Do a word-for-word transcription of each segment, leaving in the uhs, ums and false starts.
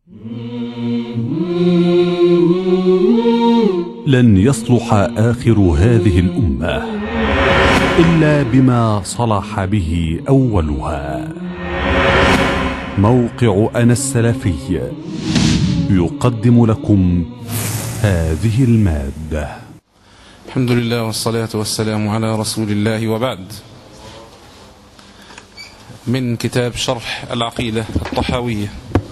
لن يصلح آخر هذه الأمة إلا بما صلح به أولها. موقع أنا السلفي يقدم لكم هذه المادة. الحمد لله والصلاة والسلام على رسول الله، وبعد. من كتاب شرح العقيدة الطحاوية.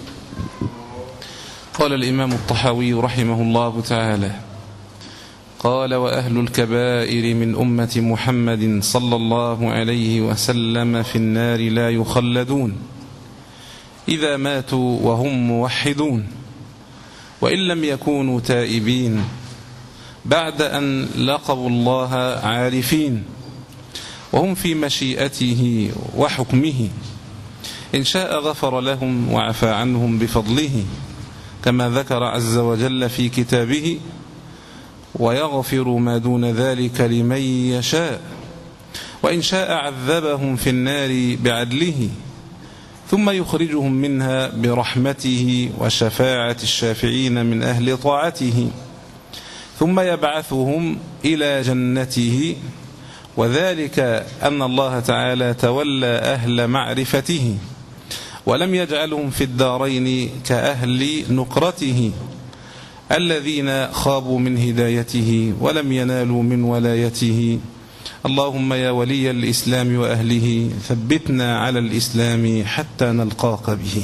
قال الإمام الطحاوي رحمه الله تعالى: قال: وأهل الكبائر من أمة محمد صلى الله عليه وسلم في النار لا يخلدون إذا ماتوا وهم موحدون، وإن لم يكونوا تائبين بعد أن لقوا الله عارفين، وهم في مشيئته وحكمه، إن شاء غفر لهم وعفى عنهم بفضله، كما ذكر عز وجل في كتابه: ويغفر ما دون ذلك لمن يشاء، وإن شاء عذبهم في النار بعدله، ثم يخرجهم منها برحمته وشفاعة الشافعين من أهل طاعته، ثم يبعثهم إلى جنته، وذلك أن الله تعالى تولى أهل معرفته ولم يجعلهم في الدارين كأهل نقرته الذين خابوا من هدايته ولم ينالوا من ولايته. اللهم يا ولي الإسلام وأهله ثبتنا على الإسلام حتى نلقاك به.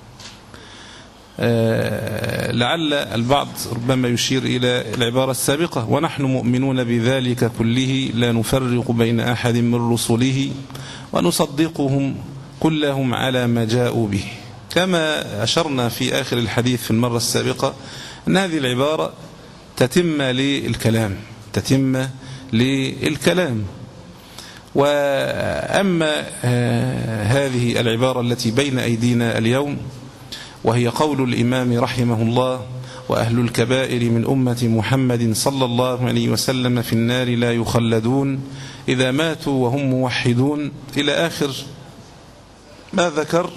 آه لعل البعض ربما يشير إلى العبارة السابقة: ونحن مؤمنون بذلك كله لا نفرق بين أحد من رسله ونصدقهم كلهم على ما جاءوا به. كما أشرنا في آخر الحديث في المرة السابقة أن هذه العبارة تتم للكلام تتم للكلام وأما هذه العبارة التي بين أيدينا اليوم، وهي قول الإمام رحمه الله: وأهل الكبائر من أمة محمد صلى الله عليه وسلم في النار لا يخلدون إذا ماتوا وهم موحدون، إلى آخر ما ذكر.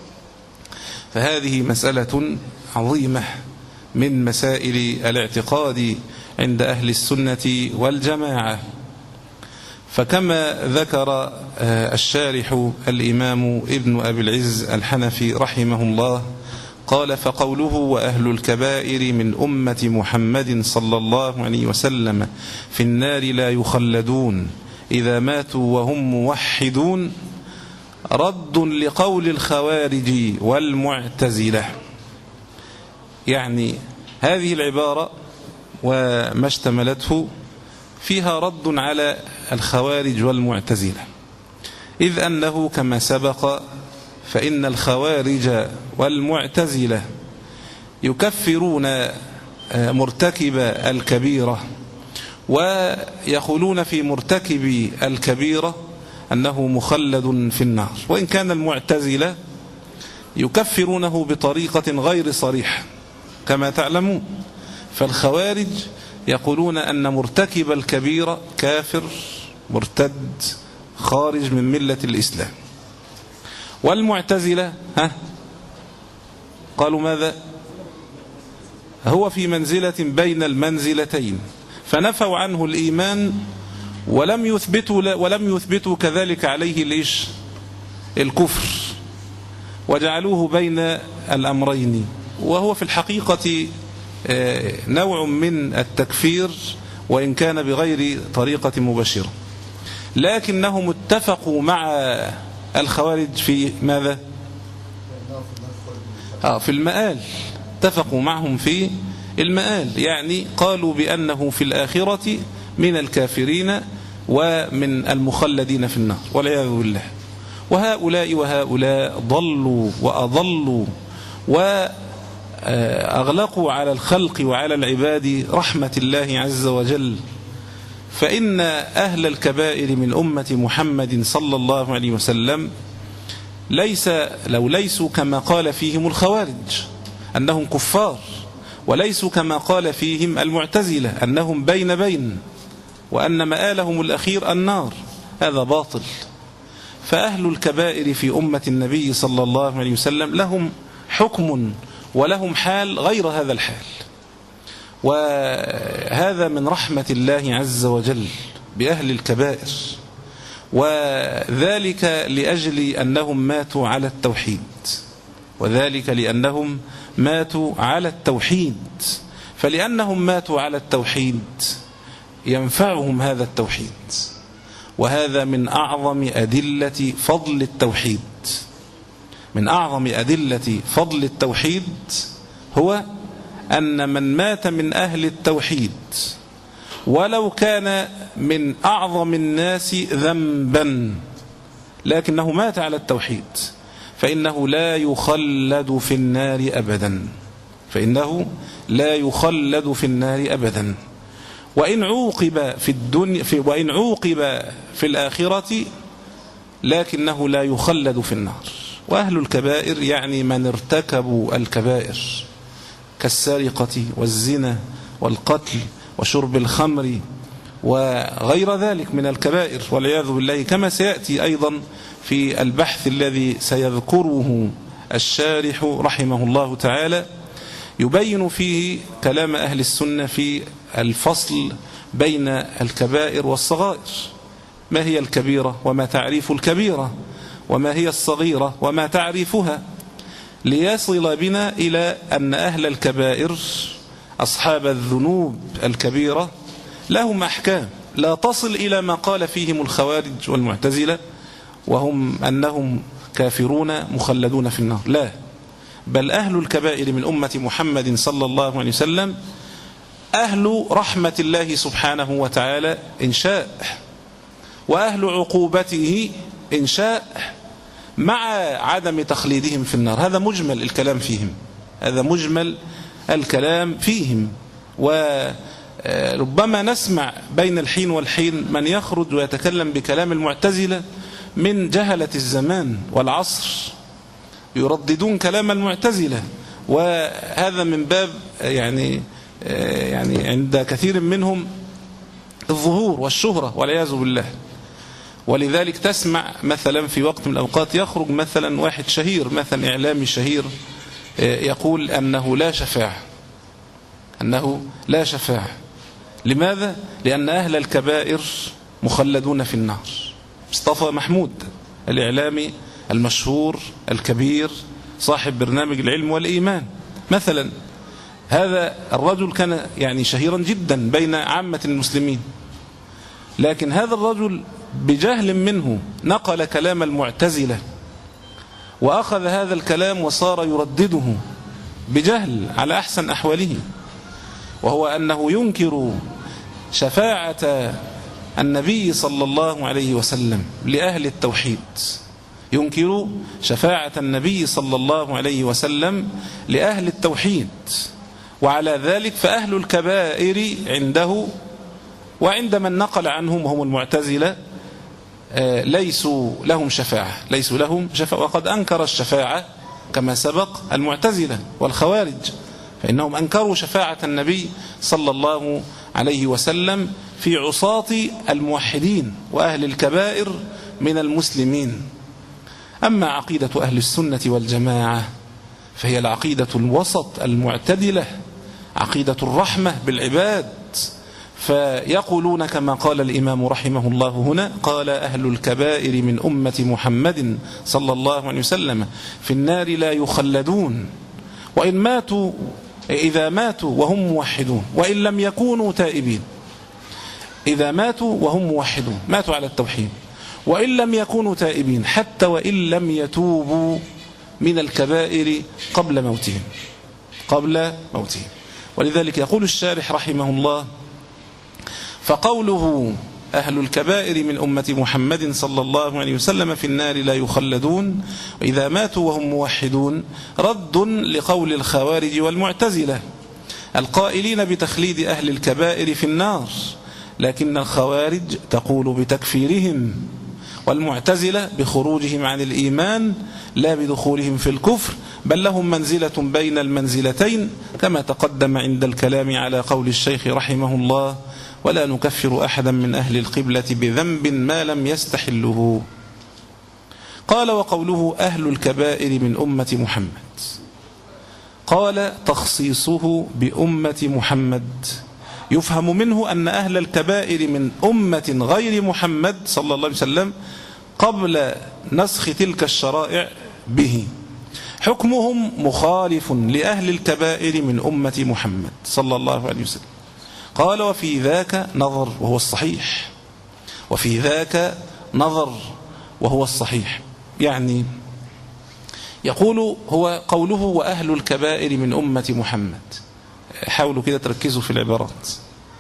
فهذه مسألة عظيمة من مسائل الاعتقاد عند أهل السنة والجماعة. فكما ذكر الشارح الإمام ابن أبي العز الحنفي رحمه الله قال: فقوله وأهل الكبائر من أمة محمد صلى الله عليه وسلم في النار لا يخلدون إذا ماتوا وهم موحدون رد لقول الخوارج والمعتزلة. يعني هذه العبارة وما اشتملته فيها رد على الخوارج والمعتزلة، إذ أنه كما سبق فإن الخوارج والمعتزلة يكفرون مرتكب الكبيرة، ويقولون في مرتكب الكبيرة أنه مخلد في النار، وإن كان المعتزلة يكفرونه بطريقة غير صريحة كما تعلمون. فالخوارج يقولون أن مرتكب الكبيرة كافر مرتد خارج من ملة الإسلام، والمعتزلة ها قالوا ماذا؟ هو في منزلة بين المنزلتين، فنفوا عنه الإيمان ولم يثبتوا ولم يثبتوا كذلك عليه ليش الكفر، وجعلوه بين الأمرين، وهو في الحقيقة نوع من التكفير وإن كان بغير طريقة مباشرة. لكنهم اتفقوا مع الخوارج في ماذا؟ آه في المآل، اتفقوا معهم في المآل، يعني قالوا بأنه في الآخرة من الكافرين ومن المخلدين في النار والعياذ بالله. وهؤلاء وهؤلاء ضلوا وأضلوا وأغلقوا على الخلق وعلى العباد رحمة الله عز وجل. فإن أهل الكبائر من أمة محمد صلى الله عليه وسلم ليس لو ليسوا كما قال فيهم الخوارج أنهم كفار، وليسوا كما قال فيهم المعتزلة أنهم بين بين وأن مآلهم الأخير النار، هذا باطل. فأهل الكبائر في أمة النبي صلى الله عليه وسلم لهم حكم ولهم حال غير هذا الحال. وهذا من رحمة الله عز وجل بأهل الكبائر، وذلك لأجل أنهم ماتوا على التوحيد، وذلك لأنهم ماتوا على التوحيد. فلأنهم ماتوا على التوحيد ينفعهم هذا التوحيد، وهذا من أعظم أدلة فضل التوحيد. من أعظم أدلة فضل التوحيد هو أن من مات من أهل التوحيد ولو كان من أعظم الناس ذنبا لكنه مات على التوحيد فإنه لا يخلد في النار أبدا، فإنه لا يخلد في النار أبدا. وإن عوقب في الدنيا في وإن عوقب في الآخرة لكنه لا يخلد في النار. وأهل الكبائر يعني من ارتكبوا الكبائر كالسرقة والزنا والقتل وشرب الخمر وغير ذلك من الكبائر والعياذ بالله، كما سيأتي أيضا في البحث الذي سيذكره الشارح رحمه الله تعالى، يبين فيه كلام أهل السنة في الفصل بين الكبائر والصغائر. ما هي الكبيرة وما تعريف الكبيرة، وما هي الصغيرة وما تعريفها، ليصل بنا إلى أن أهل الكبائر أصحاب الذنوب الكبيرة لهم أحكام لا تصل إلى ما قال فيهم الخوارج والمعتزلة وهم أنهم كافرون مخلدون في النار. لا، بل أهل الكبائر من أمة محمد صلى الله عليه وسلم أهل رحمة الله سبحانه وتعالى إن شاء، وأهل عقوبته إن شاء، مع عدم تخليدهم في النار. هذا مجمل الكلام فيهم، هذا مجمل الكلام فيهم. وربما نسمع بين الحين والحين من يخرج ويتكلم بكلام المعتزلة من جهلة الزمان والعصر، يرددون كلام المعتزلة، وهذا من باب يعني يعني عند كثير منهم الظهور والشهرة والعياذ بالله. ولذلك تسمع مثلا في وقت من الأوقات يخرج مثلا واحد شهير، مثلا إعلامي شهير، يقول أنه لا شفاعة، أنه لا شفاعة. لماذا؟ لأن أهل الكبائر مخلدون في النار. مصطفى محمود الإعلامي المشهور الكبير صاحب برنامج العلم والإيمان مثلا، هذا الرجل كان يعني شهيرا جدا بين عامة المسلمين، لكن هذا الرجل بجهل منه نقل كلام المعتزلة وأخذ هذا الكلام وصار يردده بجهل على أحسن أحواله، وهو أنه ينكر شفاعة النبي صلى الله عليه وسلم لأهل التوحيد، ينكر شفاعة النبي صلى الله عليه وسلم لأهل التوحيد. وعلى ذلك فأهل الكبائر عنده وعند من نقل عنهم هم المعتزلة ليسوا لهم شفاعة، ليسوا لهم شفاعة. وقد أنكر الشفاعة كما سبق المعتزلة والخوارج، فإنهم أنكروا شفاعة النبي صلى الله عليه وسلم في عصاة الموحدين وأهل الكبائر من المسلمين. أما عقيدة أهل السنة والجماعة فهي العقيدة الوسط المعتدلة، عقيدة الرحمة بالعباد. فيقولون كما قال الإمام رحمه الله هنا، قال أهل الكبائر من أمة محمد صلى الله عليه وسلم في النار لا يخلدون وإن ماتوا إذا ماتوا وهم موحدون وإن لم يكونوا تائبين. إذا ماتوا وهم موحدون، ماتوا على التوحيد، وإن لم يكونوا تائبين، حتى وإن لم يتوبوا من الكبائر قبل موتهم قبل موتهم. ولذلك يقول الشارح رحمه الله: فقوله أهل الكبائر من أمة محمد صلى الله عليه وسلم في النار لا يخلدون وإذا ماتوا وهم موحدون رد لقول الخوارج والمعتزلة القائلين بتخليد أهل الكبائر في النار، لكن الخوارج تقول بتكفيرهم، والمعتزلة بخروجهم عن الإيمان لا بدخولهم في الكفر، بل لهم منزلة بين المنزلتين، كما تقدم عند الكلام على قول الشيخ رحمه الله: ولا نكفر أحدا من أهل القبلة بذنب ما لم يستحله. قال: وقوله أهل الكبائر من أمة محمد، قال تخصيصه بأمة محمد، يفهم منه أن أهل الكبائر من أمة غير محمد صلى الله عليه وسلم قبل نسخ تلك الشرائع به حكمهم مخالف لأهل الكبائر من أمة محمد صلى الله عليه وسلم. قال وفي ذاك نظر وهو الصحيح، وفي ذاك نظر وهو الصحيح. يعني يقول هو قوله وأهل الكبائر من أمة محمد، حاولوا كده تركزوا في العبارات.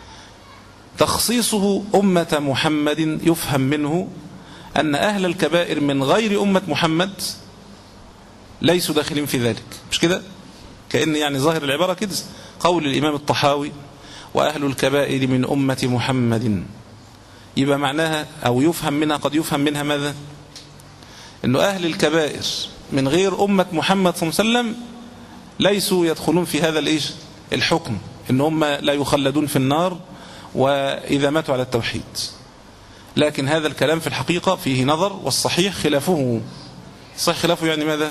تخصيصه أمة محمد يفهم منه أن أهل الكبائر من غير أمة محمد ليسوا داخلين في ذلك، مش كده؟ كأن يعني ظاهر العبارة كده قول الإمام الطحاوي وأهل الكبائر من أمة محمد، يبقى معناها أو يفهم منها، قد يفهم منها ماذا؟ أنه أهل الكبائر من غير أمة محمد صلى الله عليه وسلم ليسوا يدخلون في هذا الإيش الحكم، إن هم لا يخلدون في النار وإذا ماتوا على التوحيد. لكن هذا الكلام في الحقيقة فيه نظر، والصحيح خلافه. صحيح خلافه يعني ماذا؟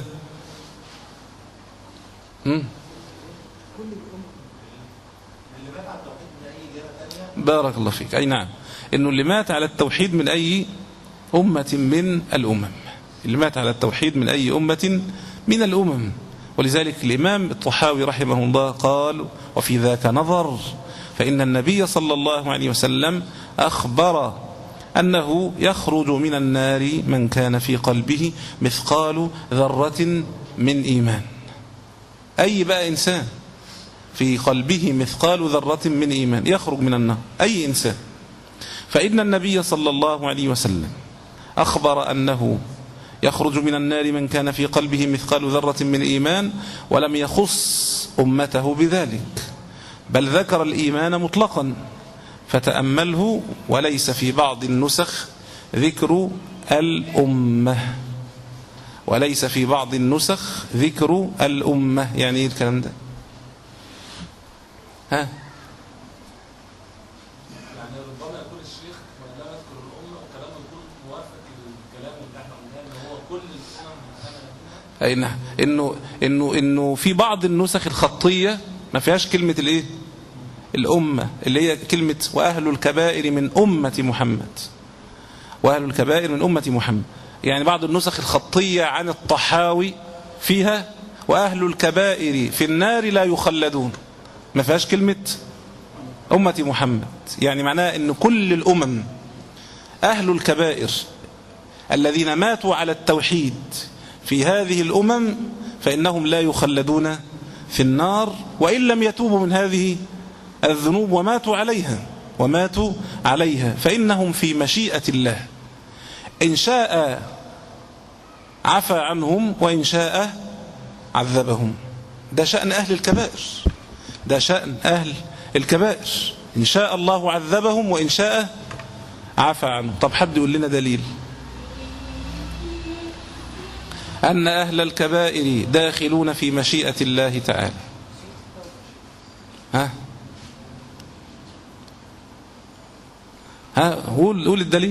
مم؟ بارك الله فيك. أي نعم، إنه اللي مات على التوحيد من أي أمة من الأمم، اللي مات على التوحيد من أي أمة من الأمم. ولذلك الإمام الطحاوي رحمه الله قال وفي ذاك نظر، فإن النبي صلى الله عليه وسلم أخبر أنه يخرج من النار من كان في قلبه مثقال ذرة من إيمان. أي بقى إنسان في قلبه مثقال ذرة من إيمان يخرج من النار، أي إنسان. فإن النبي صلى الله عليه وسلم أخبر أنه يخرج من النار من كان في قلبه مثقال ذرة من إيمان، ولم يخص أمته بذلك، بل ذكر الإيمان مطلقا. فتأمله، وليس في بعض النسخ ذكر الأمة، وليس في بعض النسخ ذكر الأمة. يعني إيه الكلام ده؟ ها؟ يعني ربما يقول الشيخ ولا نذكر الأمة وكلامه يكون موافق للكلام اللي احنا قلناه ان هو كل الأمم. أي نعم، إنه إنه إنه في بعض النسخ الخطية ما فيهاش كلمة الإيه؟ الأمة، اللي هي كلمة وأهل الكبائر من أمة محمد، وأهل الكبائر من أمة محمد. يعني بعض النسخ الخطية عن الطحاوي فيها وأهل الكبائر في النار لا يخلدون، ما فيهاش كلمة أمة محمد. يعني معناه أن كل الأمم أهل الكبائر الذين ماتوا على التوحيد في هذه الأمم فإنهم لا يخلدون في النار، وإن لم يتوبوا من هذه الذنوب وماتوا عليها وماتوا عليها فإنهم في مشيئة الله، إن شاء عفى عنهم وإن شاء عذبهم. ده شأن أهل الكبائر، ده شأن أهل الكبائر، إن شاء الله عذبهم وإن شاء عفى عنهم. طب حد يقول لنا دليل أن أهل الكبائر داخلون في مشيئة الله تعالى؟ ها ها قول قول الدليل.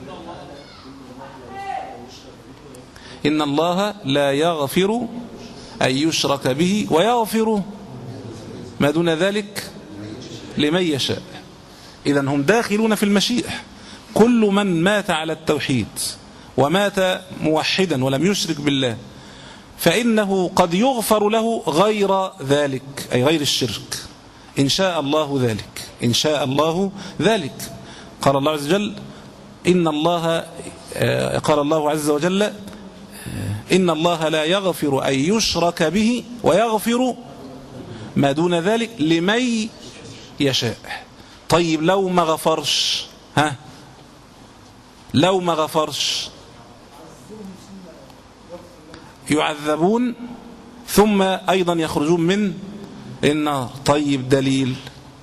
إن الله لا يغفر أن يشرك به ويغفر ما دون ذلك لمن يشاء. إذن هم داخلون في المشيئة. كل من مات على التوحيد ومات موحدا ولم يشرك بالله فإنه قد يغفر له غير ذلك، أي غير الشرك، إن شاء الله ذلك، إن شاء الله ذلك. قال الله عز وجل إن الله قال الله عز وجل إن الله لا يغفر أن يشرك به ويغفر ما دون ذلك لمن يشاء. طيب لو ما غفرش، ها لو ما غفرش يعذبون ثم أيضا يخرجون من النار. طيب دليل.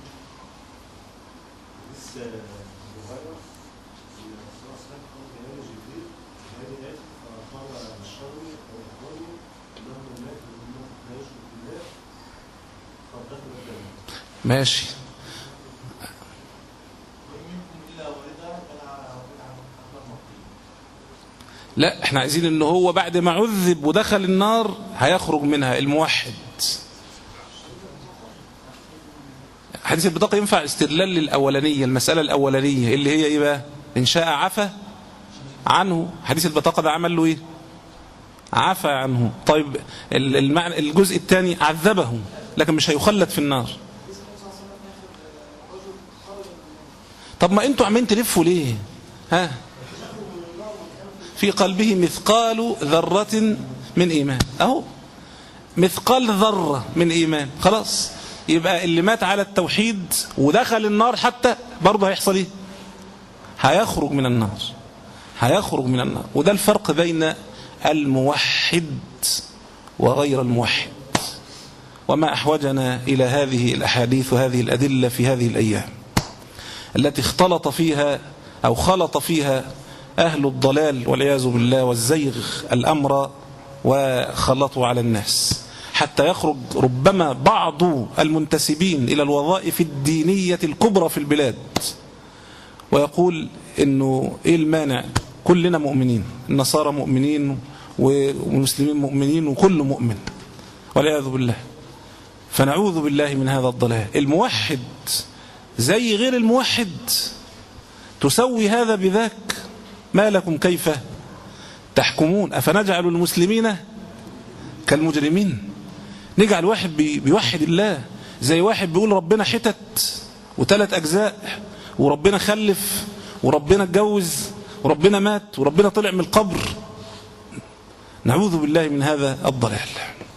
ماشي، لا احنا عايزين ان هو بعد ما عذب ودخل النار هيخرج منها الموحد، حديث البطاقة ينفع استدلال للأولانية، المسألة الأولانية اللي هي إيه بقى؟ إن شاء عفى عنه. حديث البطاقة ده عمل له إيه؟ عفى عنه. طيب المعنى الجزء الثاني عذبه لكن مش هيخلد في النار. طب ما انتوا عمالين تلفوا ليه؟ ها؟ في قلبه مثقال ذرة من إيمان. أهو مثقال ذرة من إيمان، خلاص. يبقى اللي مات على التوحيد ودخل النار حتى برضه هيحصل إيه؟ هيخرج من النار، هيخرج من النار. وده الفرق بين الموحد وغير الموحد. وما أحوجنا إلى هذه الأحاديث وهذه الأدلة في هذه الأيام التي اختلط فيها أو خلط فيها أهل الضلال والعياذ بالله والزيغ الأمر وخلطوا على الناس، حتى يخرج ربما بعض المنتسبين إلى الوظائف الدينية الكبرى في البلاد ويقول إنه إيه المانع؟ كلنا مؤمنين، النصارى مؤمنين والمسلمين مؤمنين وكل مؤمن، والعياذ بالله. فنعوذ بالله من هذا الضلال. الموحد زي غير الموحد، تسوي هذا بذاك. ما لكم كيف تحكمون؟ أفنجعل المسلمين كالمجرمين؟ نجعل واحد بيوحد الله زي واحد بيقول ربنا حتت وثلاث أجزاء، وربنا خلف، وربنا اتجوز، وربنا مات، وربنا طلع من القبر. نعوذ بالله من هذا الضلال.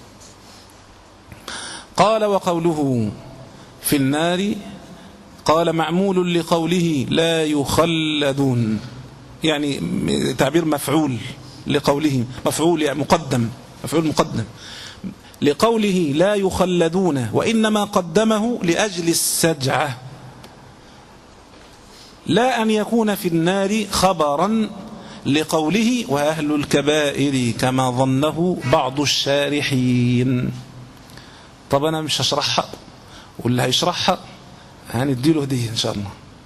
قال وقوله في النار، قال معمول لقوله لا يخلدون، يعني تعبير مفعول لقوله، مفعول يعني مقدم، مفعول مقدم لقوله لا يخلدون، وإنما قدمه لأجل السجعة، لا أن يكون في النار خبرا لقوله وأهل الكبائر كما ظنه بعض الشارحين. طب أنا مش هشرحها، واللي هيشرحها هنديله هدية إن شاء الله.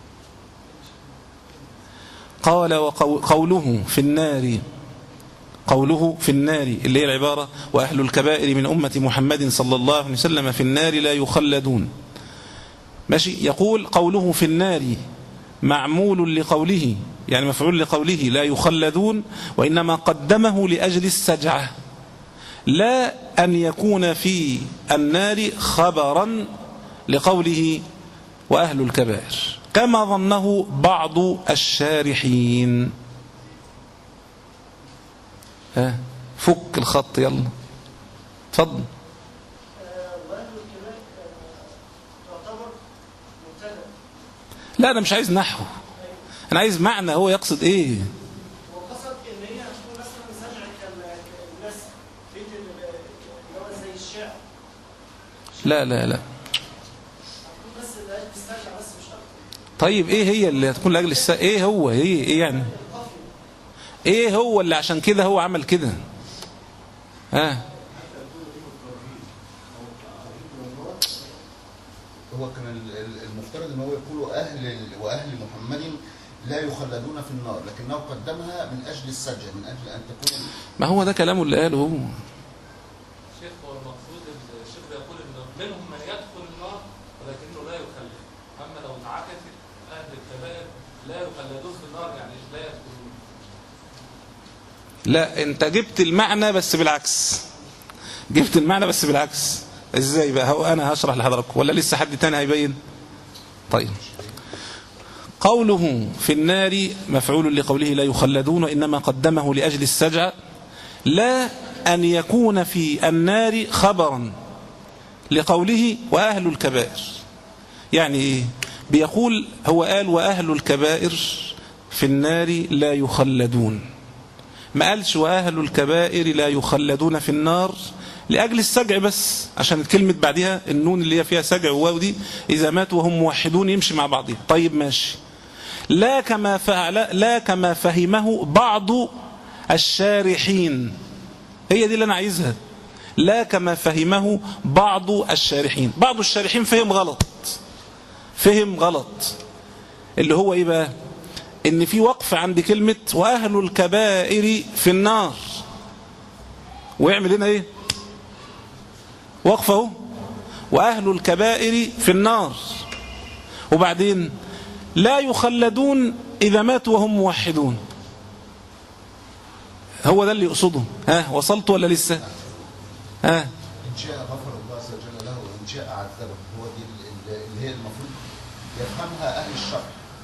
قال وقوله في النار، قوله في النار اللي هي العبارة وأهل الكبائر من أمة محمد صلى الله عليه وسلم في النار لا يخلدون، ماشي. يقول قوله في النار معمول لقوله، يعني مفعول لقوله لا يخلدون، وإنما قدمه لأجل السجعة، لا أن يكون في النار خبرا لقوله وأهل الكبائر كما ظنه بعض الشارحين. ها فك الخط يلا تفضل. لا أنا مش عايز نحو، أنا عايز معنى هو يقصد إيه. هو قصد إن هي تكون مثلا سجعة الناس بيت اللي هو زي الشعر. لا لا لا طيب ايه هي اللي هتكون لاجل السجع؟ ايه هو ايه ايه يعني ايه هو اللي عشان كده هو عمل كده؟ ها هو كان المفترض ان هو يقول اهل واهل محمد لا يخلدون في النار، لكنه قدمها من اجل السجع، من اجل ان تكون. ما هو ده كلامه اللي قاله هو. شيخ هو المقصود الشيخ بيقول ان منهم من يدخل النار ولكنه لا يخلد، اما لو انعكست اهل الكبائر لا يخلدون في النار يعني لا يدخلون. لا انت جبت المعنى بس بالعكس، جبت المعنى بس بالعكس. ازاي بقى؟ هو انا هشرح لحضراتكم ولا لسه حد تاني هيبين؟ طيب قوله في النار مفعول لقوله لا يخلدون، وإنما قدمه لأجل السجع، لا أن يكون في النار خبرا لقوله وأهل الكبائر. يعني إيه؟ بيقول هو قال وأهل الكبائر في النار لا يخلدون، ما قالش وأهل الكبائر لا يخلدون في النار لأجل السجع بس، عشان كلمة بعدها النون اللي هي فيها سجع وواو دي إذا ماتوا وهم موحدون يمشي مع بعضها. طيب ماشي. لا كما فعل لا كما فهمه بعض الشارحين، هي دي اللي أنا عايزها. لا كما فهمه بعض الشارحين، بعض الشارحين فهم غلط، فهم غلط اللي هو إيه بقى؟ إن في وقف عند كلمة وأهل الكبائر في النار، ويعمل هنا إيه؟ وقفه وأهل الكبائر في النار، وبعدين لا يخلدون إذا ماتوا وهم موحدون. هو ده اللي يقصده. ها وصلت ولا لسه؟ ها إن شاء غفر الله عز وجل له وإن شاء عذبه. هو دي اللي هي المفروض يفهمها أهل الشرع،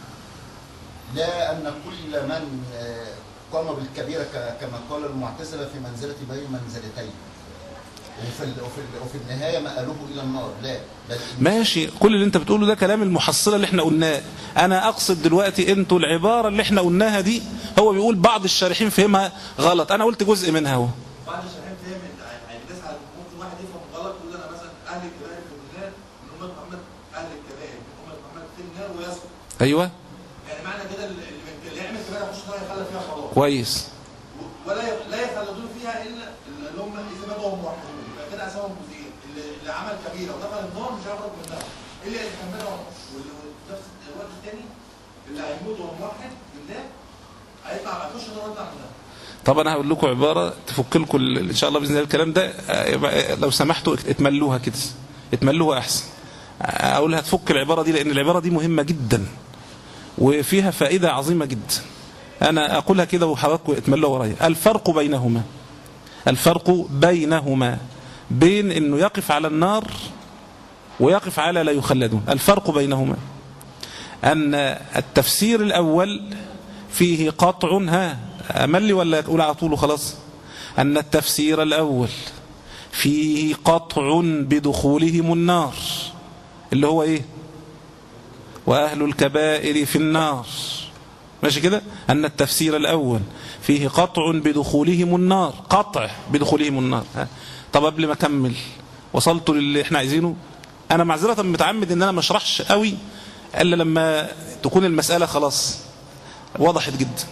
لا أن كل من قام بالكبيرة كما قال المعتزلة في منزلة بين منزلتين وفي وفي وفي النهاية مآلوه إلى النار. لا ماشي، كل اللي انت بتقوله ده كلام المحصلة اللي احنا قلناه. انا اقصد دلوقتي انتوا العبارة اللي احنا قلناها دي، هو بيقول بعض الشارحين فهمها غلط، انا قلت جزء منها اهو. بعض الشارحين فهم يعني تسعى، ممكن واحد يفهم غلط يقول انا مثلا اهل الكبائر في النار من امه محمد، اهل الكبائر من امه محمد في النار ويسقط. ايوه يعني معنى كده اللي يعمل كبائر يخش النار يخلد فيها خلاص. كويس. ولا لا يخلدون فيها الا اللي هم اذا ماتوا وهم موحدون، يبقى كده اسامهم جزئين. اللي عمل كبيره ودخل النار مش هيخرج منها الا اللي كملها، ونفس الوقت الثاني اللي هيموت وهو موحد بالله هيطلع هيخش النار ويطلع منها. طب انا هقول لكم عباره تفك لكم ان شاء الله باذن الله الكلام ده، لو سمحتوا اتملوها كده، اتملوها احسن. اقولها تفك العباره دي، لان العباره دي مهمه جدا وفيها فائده عظيمه جدا. انا اقولها كده وحضراتكم اتملوها ورايا. الفرق بينهما، الفرق بينهما بين انه يقف على النار ويقف على لا يخلدون. الفرق بينهما ان التفسير الاول فيه قطع، ها املي ولا اقول على طول خلاص؟ ان التفسير الاول فيه قطع بدخولهم النار، اللي هو ايه؟ واهل الكبائر في النار. ماشي كده؟ ان التفسير الاول فيه قطع بدخولهم النار، قطع بدخولهم النار. ها. طب قبل ما اكمل، وصلت للي احنا عايزينه؟ انا معذره متعمد ان انا ما اشرحش قوي الا لما تكون المساله خلاص وضحت جدا.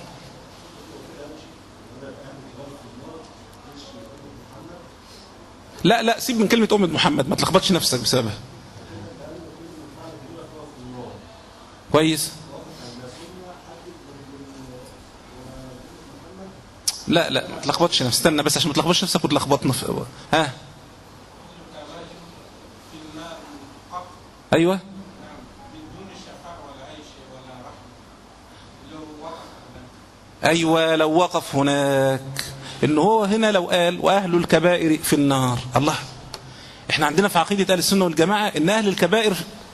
لا لا سيب من كلمه امه محمد، ما تلخبطش نفسك بسببها. كويس. لا لا ما تلخبطش نفسك، استنى بس عشان ما تلخبطش نفسك وتلخبطنا في ها. ايوه ايوه لو وقف هناك، ان هو هنا لو قال واهل الكبائر في النار، الله، احنا عندنا في عقيده اهل السنه والجماعه ان اهل الكبائر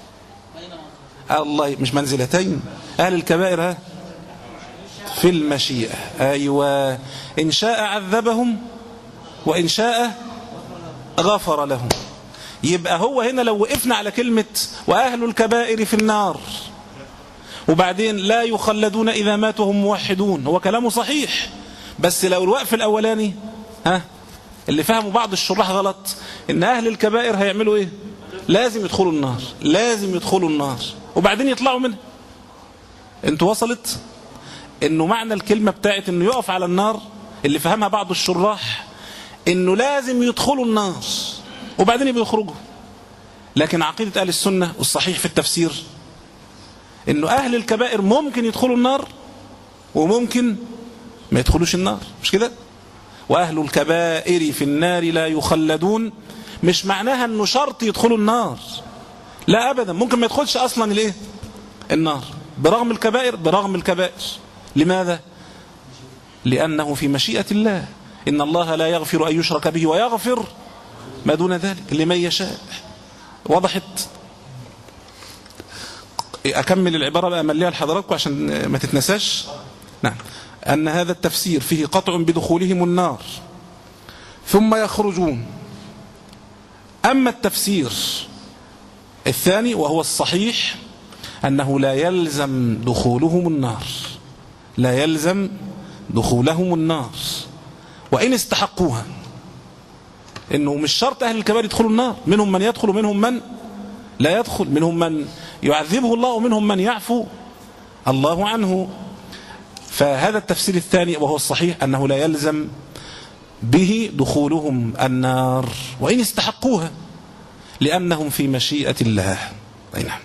الله مش منزلتين، اهل الكبائر ها في المشيئه. ايوه ان شاء عذبهم وان شاء غفر لهم. يبقى هو هنا لو وقفنا على كلمه واهل الكبائر في النار وبعدين لا يخلدون إذا ماتوا وهم موحدون، هو كلامه صحيح، بس لو الوقف الأولاني ها اللي فهموا بعض الشراح غلط، إن أهل الكبائر هيعملوا إيه؟ لازم يدخلوا النار، لازم يدخلوا النار وبعدين يطلعوا منها. انتوا وصلت؟ إنه معنى الكلمة بتاعت إنه يقف على النار اللي فهمها بعض الشراح إنه لازم يدخلوا النار وبعدين يبقوا يخرجوا. لكن عقيدة أهل السنة والصحيح في التفسير إنه أهل الكبائر ممكن يدخلوا النار وممكن ما يدخلوش النار، مش كده؟ وأهل الكبائر في النار لا يخلدون، مش معناها إنه شرط يدخلوا النار، لا أبدا، ممكن ما يدخلش أصلا الإيه؟ النار برغم الكبائر، برغم الكبائر. لماذا؟ لأنه في مشيئة الله، إن الله لا يغفر أن يشرك به ويغفر ما دون ذلك لمن يشاء. وضحت؟ أكمل العبارة بقى أمليها لحضراتكم عشان ما تتنساش. نعم، أن هذا التفسير فيه قطع بدخولهم النار ثم يخرجون. أما التفسير الثاني وهو الصحيح أنه لا يلزم دخولهم النار، لا يلزم دخولهم النار وإن استحقوها، إنه مش شرط أهل الكبائر يدخلوا النار، منهم من يدخل ومنهم من لا يدخل، منهم من يعذبه الله ومنهم من يعفو الله عنه. فهذا التفسير الثاني وهو الصحيح أنه لا يلزم به دخولهم النار وإن استحقوها لأنهم في مشيئة الله. نعم.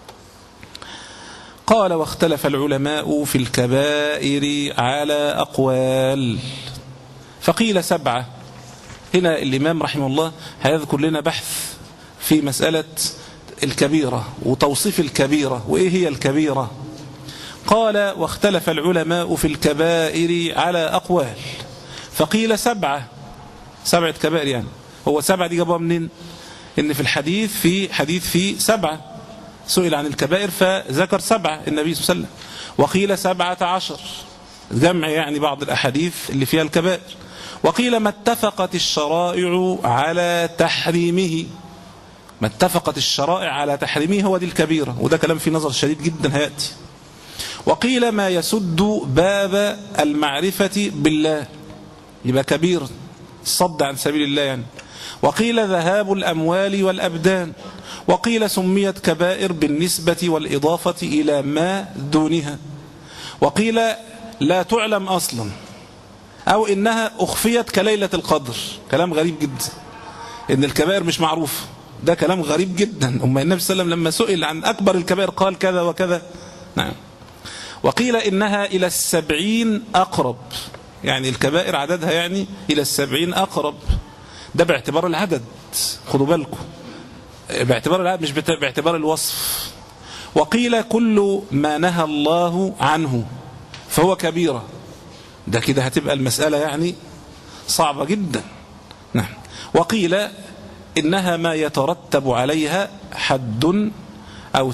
قال واختلف العلماء في الكبائر على أقوال، فقيل سبعة. هنا الإمام رحمه الله هيذكر لنا بحث في مسألة الكبيرة وتوصيف الكبيرة وإيه هي الكبيرة. قال واختلف العلماء في الكبائر على أقوال، فقيل سبعة، سبعة كبائر. يعني هو سبعة دي جابوها منين؟ إن في الحديث في حديث في سبعة سئل عن الكبائر فذكر سبعة النبي صلى الله عليه وسلم. وقيل سبعة عشر، جمع يعني بعض الأحاديث اللي فيها الكبائر. وقيل ما اتفقت الشرائع على تحريمه، ما اتفقت الشرائع على تحريمه هو دي الكبيرة، وده كلام فيه نظر شديد جدا هيأتي. وقيل ما يسد باب المعرفة بالله، يبقى كبير، الصد عن سبيل الله يعني. وقيل ذهاب الأموال والأبدان. وقيل سميت كبائر بالنسبة والإضافة إلى ما دونها. وقيل لا تعلم أصلا، أو إنها أخفيت كليلة القدر. كلام غريب جدا إن الكبائر مش معروفة، ده كلام غريب جدا. أما النبي صلى الله عليه وسلم لما سئل عن أكبر الكبائر قال كذا وكذا. نعم. وقيل إنها إلى السبعين أقرب، يعني الكبائر عددها يعني إلى السبعين أقرب، ده باعتبار العدد، خدوا بالكم، باعتبار العدد مش باعتبار الوصف. وقيل كل ما نهى الله عنه فهو كبيرة، ده كده هتبقى المسألة يعني صعبة جدا. نعم. وقيل إنها ما يترتب عليها حد أو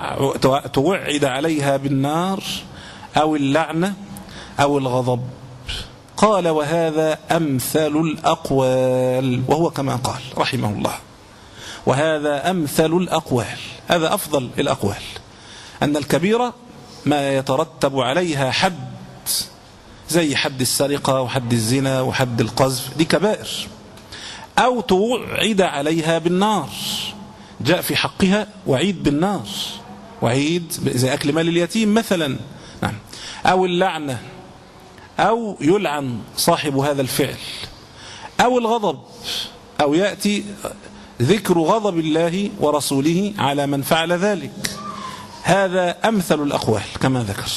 توعد عليها بالنار أو اللعنة أو الغضب. قال وهذا أمثل الأقوال، وهو كما قال رحمه الله، وهذا أمثل الأقوال، هذا أفضل الأقوال، أن الكبيرة ما يترتب عليها حد، زي حد السرقة وحد الزنا وحد القذف، دي كبائر. أو توعد عليها بالنار، جاء في حقها وعيد بالنار، وعيد زي أكل مال اليتيم مثلا. نعم. أو اللعنة، أو يلعن صاحب هذا الفعل. أو الغضب، أو يأتي ذكر غضب الله ورسوله على من فعل ذلك. هذا أمثل الأقوال كما ذكر.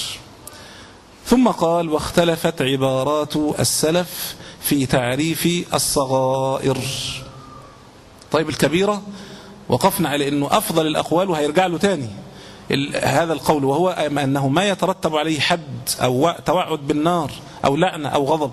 ثم قال واختلفت عبارات السلف في تعريف الصغائر. طيب الكبيرة وقفنا على أنه أفضل الأقوال، وهيرجع له تاني هذا القول، وهو أنه ما يترتب عليه حد أو توعد بالنار أو لعنة أو غضب.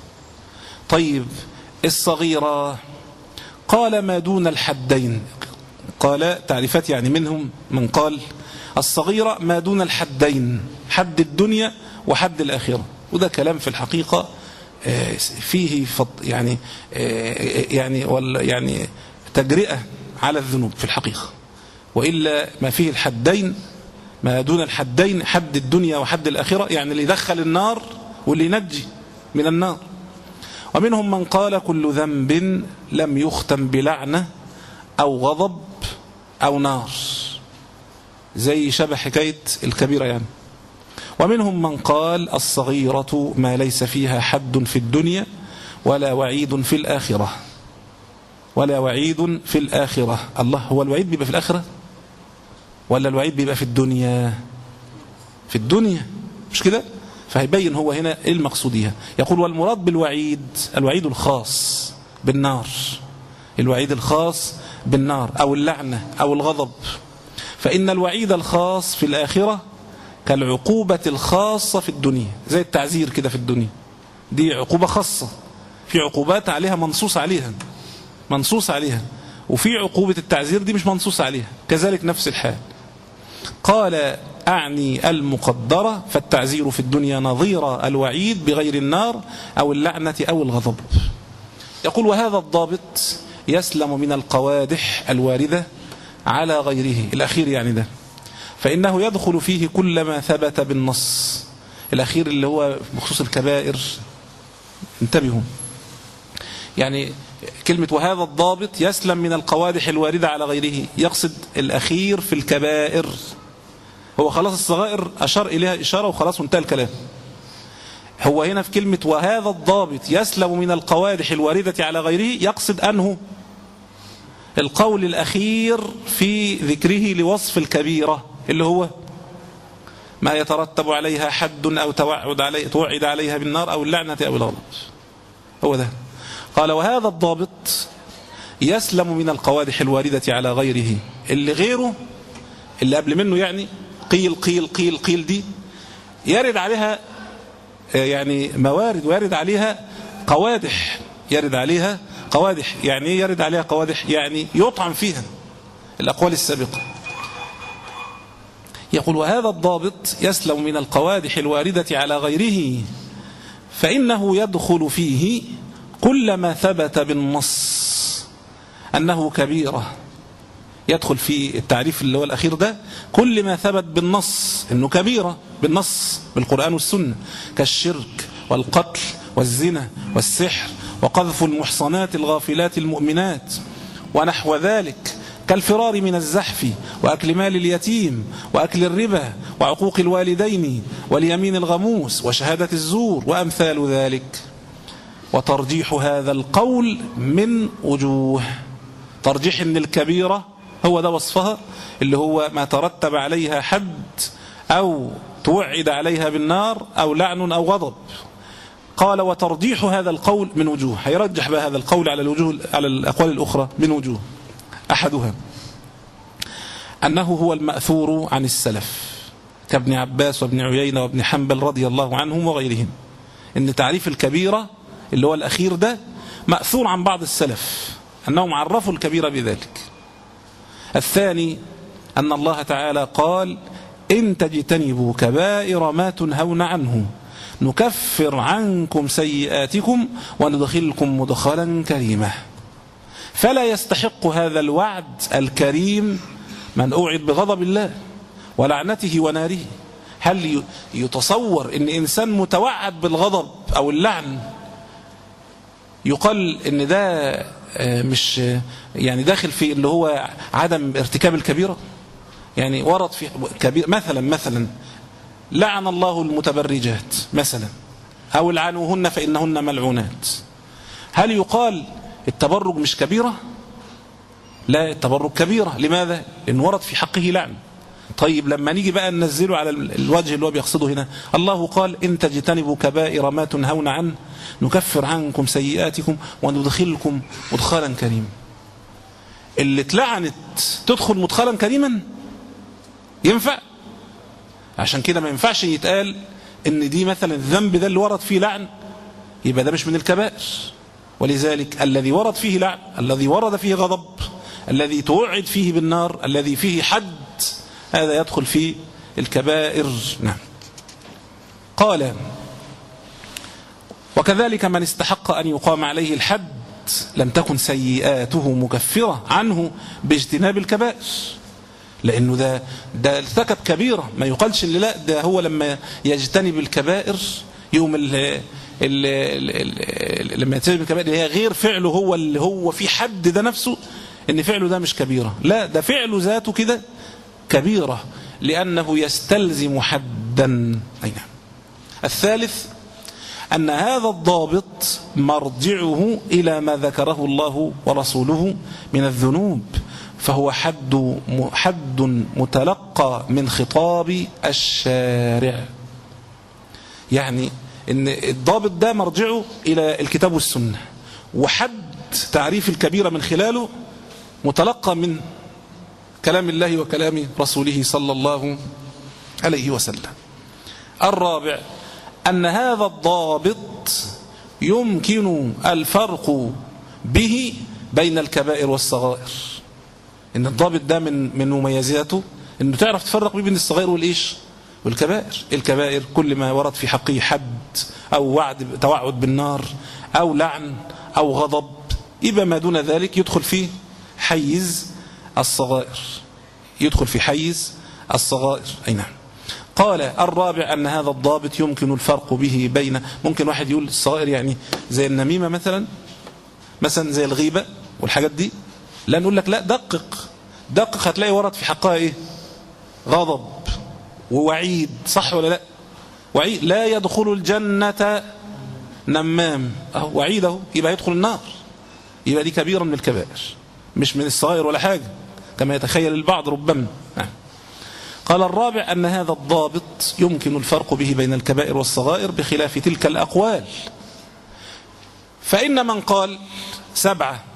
طيب الصغيرة قال ما دون الحدين. قال تعريفات يعني منهم من قال الصغيرة ما دون الحدين، حد الدنيا وحد الآخرة، وده كلام في الحقيقة فيه يعني يعني يعني تجرئة على الذنوب في الحقيقة. وإلا ما فيه الحدين، ما دون الحدين، حد الدنيا وحد الآخرة، يعني اللي يدخل النار واللي ينجي من النار. ومنهم من قال كل ذنب لم يختم بلعنة أو غضب أو نار، زي شبه حكاية الكبيرة يعني. ومنهم من قال الصغيرة ما ليس فيها حد في الدنيا ولا وعيد في الآخرة، ولا وعيد في الآخرة. الله، هو الوعيد بيبقى في الآخرة ولا الوعيد بيبقى في الدنيا؟ في الدنيا، مش كده؟ فهيبين هو هنا ايه المقصودية. يقول والمراد بالوعيد الوعيد الخاص بالنار، الوعيد الخاص بالنار أو اللعنة أو الغضب. فإن الوعيد الخاص في الآخرة كالعقوبة الخاصة في الدنيا، زي التعزير كده في الدنيا، دي عقوبة خاصة. في عقوبات عليها منصوص عليها منصوص عليها وفي عقوبة التعزير دي مش منصوص عليها، كذلك نفس الحال. قال أعني المقدرة، فالتعزير في الدنيا نظير الوعيد بغير النار أو اللعنة أو الغضب. يقول وهذا الضابط يسلم من القوادح الواردة على غيره، الأخير يعني ده، فإنه يدخل فيه كل ما ثبت بالنص. الأخير اللي هو بخصوص الكبائر، انتبهوا يعني كلمة وهذا الضابط يسلم من القوادح الواردة على غيره، يقصد الأخير في الكبائر. هو خلاص الصغائر أشار إليها إشارة وخلاص وانتهى الكلام. هو هنا في كلمة وهذا الضابط يسلم من القوادح الواردة على غيره، يقصد أنه القول الأخير في ذكره لوصف الكبيرة، اللي هو ما يترتب عليها حد أو توعد, علي توعد عليها بالنار أو اللعنة أو الغضب. هو ده. قال وهذا الضابط يسلم من القوادح الواردة على غيره. اللي غيره اللي قبل منه يعني قيل قيل قيل قيل دي يرد عليها يعني موارد ويرد عليها قوادح، يرد عليها قوادح. يعني ايه يرد عليها قوادح؟ يعني يطعن فيها الأقوال السابقة. يقول وهذا الضابط يسلم من القوادح الواردة على غيره، فإنه يدخل فيه كل ما ثبت بالنص أنه كبيرة. يدخل في التعريف اللي هو الأخير ده كل ما ثبت بالنص أنه كبيرة، بالنص بالقرآن والسنة، كالشرك والقتل والزنا والسحر وقذف المحصنات الغافلات المؤمنات ونحو ذلك، كالفرار من الزحف وأكل مال اليتيم وأكل الربا وعقوق الوالدين واليمين الغموس وشهادة الزور وأمثال ذلك. وترجيح هذا القول من وجوه. ترجيح ان الكبيرة هو ده وصفها، اللي هو ما ترتب عليها حد أو توعد عليها بالنار أو لعن أو غضب. قال وترجيح هذا القول من وجوه، هيرجح بها هذا القول على الوجوه على الأقوال الأخرى من وجوه. أحدها أنه هو المأثور عن السلف كابن عباس وابن عيينة وابن حنبل رضي الله عنهم وغيرهم، إن تعريف الكبيرة اللي هو الأخير ده مأثور عن بعض السلف أنهم عرفوا الكبيرة بذلك. الثاني أن الله تعالى قال إن تجتنبوا كبائر ما تنهون عنه نكفر عنكم سيئاتكم وندخلكم مدخلا كريما. فلا يستحق هذا الوعد الكريم من أوعد بغضب الله ولعنته وناره. هل يتصور أن إنسان متوعد بالغضب أو اللعن يقال أن ده مش يعني داخل في اللي هو عدم ارتكاب الكبيرة؟ يعني ورد في كبير مثلا مثلا لعن الله المتبرجات مثلا أو لعنوهن فإنهن ملعونات. هل يقال التبرج مش كبيرة؟ لا، التبرج كبيرة. لماذا؟ لأن ورد في حقه لعن. طيب لما نيجي بقى ننزله على الوجه اللي هو بيقصده هنا، الله قال إن تجتنبوا كبائر ما تنهون عنه نكفر عنكم سيئاتكم وندخلكم مدخلا كريما. اللي اتلعنت تدخل مدخلا كريما ينفع؟ عشان كده ما ينفعش يتقال ان دي مثلا الذنب ده اللي ورد فيه لعن يبقى ده مش من الكبائر. ولذلك الذي ورد فيه لعن، الذي ورد فيه غضب، الذي توعد فيه بالنار، الذي فيه حد، هذا يدخل في الكبائر. نعم. قال وكذلك من استحق أن يقام عليه الحد لم تكن سيئاته مكفرة عنه باجتناب الكبائر، لأنه ده ده ارتكب كبيرة. ما يقالش اللي لا ده هو لما يجتنب الكبائر يوم اللي لما يجتنب الكبائر اللي هي غير فعله هو اللي هو في حد ده نفسه ان فعله ده مش كبيرة، لا ده فعله ذاته كده كبيرة لأنه يستلزم حدا. أي نعم. الثالث أن هذا الضابط مرجعه إلى ما ذكره الله ورسوله من الذنوب، فهو حد حد متلقى من خطاب الشارع. يعني ان الضابط ده مرجعه إلى الكتاب والسنة، وحد تعريف الكبيرة من خلاله متلقى من كلام الله وكلام رسوله صلى الله عليه وسلم. الرابع أن هذا الضابط يمكن الفرق به بين الكبائر والصغائر. إن الضابط ده من من مميزاته إنه تعرف تفرق بين الصغائر والإيش والكبائر. الكبائر كل ما ورد في حقه حد أو وعد توعد بالنار أو لعن أو غضب، يبقى ما دون ذلك يدخل في حيز الصغائر، يدخل في حيز الصغائر. أي نعم. قال الرابع أن هذا الضابط يمكن الفرق به بين، ممكن واحد يقول الصغائر يعني زي النميمة مثلا، مثلا زي الغيبة والحاجات دي، لا نقول لك لا دقق دقق هتلاقي ورد في حقها ايه؟ غضب ووعيد، صح ولا لا؟ وعيد لا يدخل الجنة نمام، اهو وعيد اهو، يبقى يدخل النار، يبقى دي كبيرة من الكبائر مش من الصغائر ولا حاجة كما يتخيل البعض ربما. قال الرابع أن هذا الضابط يمكن الفرق به بين الكبائر والصغائر بخلاف تلك الأقوال. فإن من قال سبعة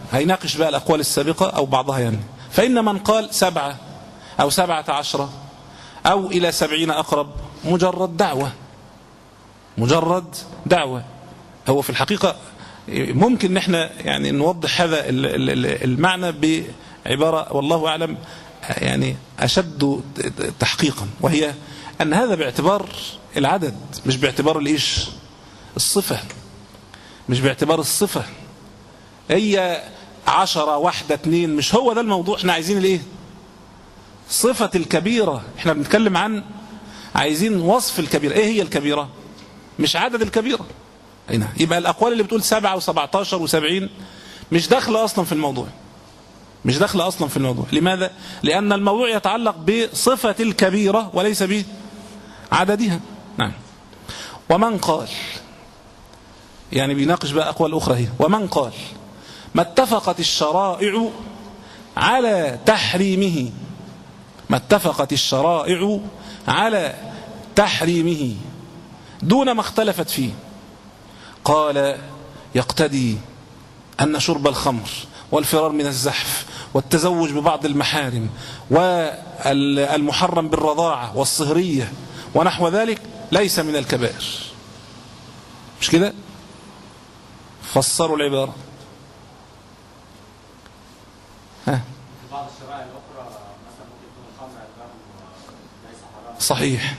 هيناقش بقى الأقوال السابقة أو بعضها يعني. فإن من قال سبعة أو سبعة عشرة أو إلى سبعين أقرب مجرد دعوة، مجرد دعوة. هو في الحقيقة ممكن نحن يعني نوضح هذا المعنى بعبارة والله أعلم يعني أشد تحقيقا، وهي أن هذا باعتبار العدد مش باعتبار الإيش الصفة، مش باعتبار الصفة. هي عشرة واحدة اتنين مش هو ده الموضوع. احنا عايزين الايه؟ صفة الكبيرة. احنا بنتكلم عن عايزين وصف الكبيرة. ايه هي الكبيرة؟ مش عدد الكبيرة. هنا يبقى الأقوال اللي بتقول سبعة وسبعتاشر وسبعين مش داخلة أصلا في الموضوع، مش داخلة أصلا في الموضوع. لماذا؟ لأن الموضوع يتعلق بصفة الكبيرة وليس بعددها. نعم. ومن قال، يعني بيناقش بقى أقوال أخرى هي. ومن قال ما اتفقت الشرائع على تحريمه، ما اتفقت الشرائع على تحريمه دون ما اختلفت فيه، قال يقتدي أن شرب الخمر والفرار من الزحف والتزوج ببعض المحارم والمحرم بالرضاعة والصهرية ونحو ذلك ليس من الكبائر. مش كده؟ فسروا العبارة. ها. بعض الشرائع الأخرى مثلا ممكن يكون الخمر ليس حرام. صحيح.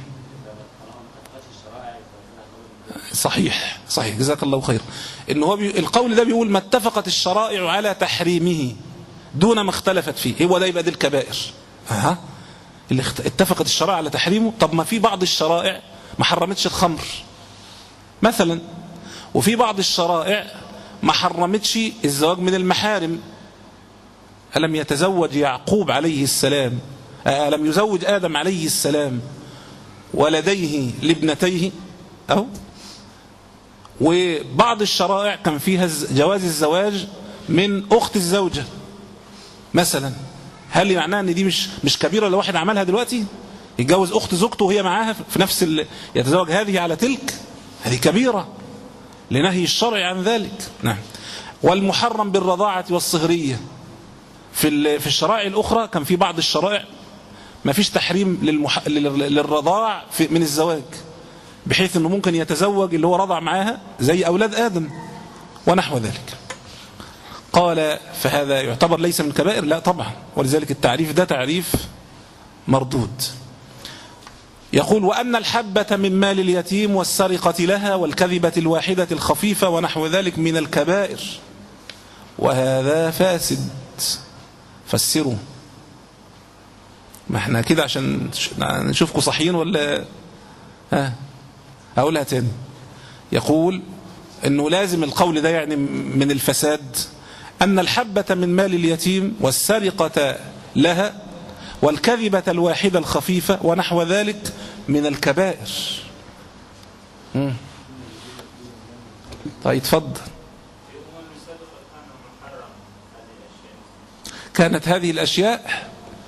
صحيح صحيح جزاك الله خير. إن هو بي... القول ده بيقول ما اتفقت الشرائع على تحريمه دون ما اختلفت فيه، هو ده يبقى دي الكبائر. أها. اللي اتفقت الشرائع على تحريمه. طب ما في بعض الشرائع ما حرمتش الخمر مثلا، وفي بعض الشرائع ما حرمتش الزواج من المحارم. ألم يتزوج يعقوب عليه السلام، ألم يزوج آدم عليه السلام ولديه لابنتيه؟ أو وبعض الشرائع كان فيها جواز الزواج من أخت الزوجة مثلا. هل معناه ان دي مش مش كبيرة لو واحد عملها دلوقتي يتجوز أخت زوجته وهي معاها في نفس ال... يتزوج هذه على تلك؟ هذه كبيرة لنهي الشرع عن ذلك. نعم. والمحرم بالرضاعة والصهرية في في الشرائع الأخرى كان في بعض الشرائع ما فيش تحريم للمح... للرضاع في... من الزواج، بحيث أنه ممكن يتزوج اللي هو رضع معاها زي أولاد آدم ونحو ذلك. قال فهذا يعتبر ليس من الكبائر؟ لا طبعا، ولذلك التعريف ده تعريف مردود. يقول وأن الحبة من مال اليتيم والسرقة لها والكذبة الواحدة الخفيفة ونحو ذلك من الكبائر، وهذا فاسد. فسروا. ما احنا كده عشان نشوفكم صحيين ولا ها؟ أقولها تاني. يقول انه لازم القول ده يعني من الفساد أن الحبة من مال اليتيم والسرقة لها والكذبة الواحدة الخفيفة ونحو ذلك من الكبائر. مم. طيب تفضل. كانت هذه الأشياء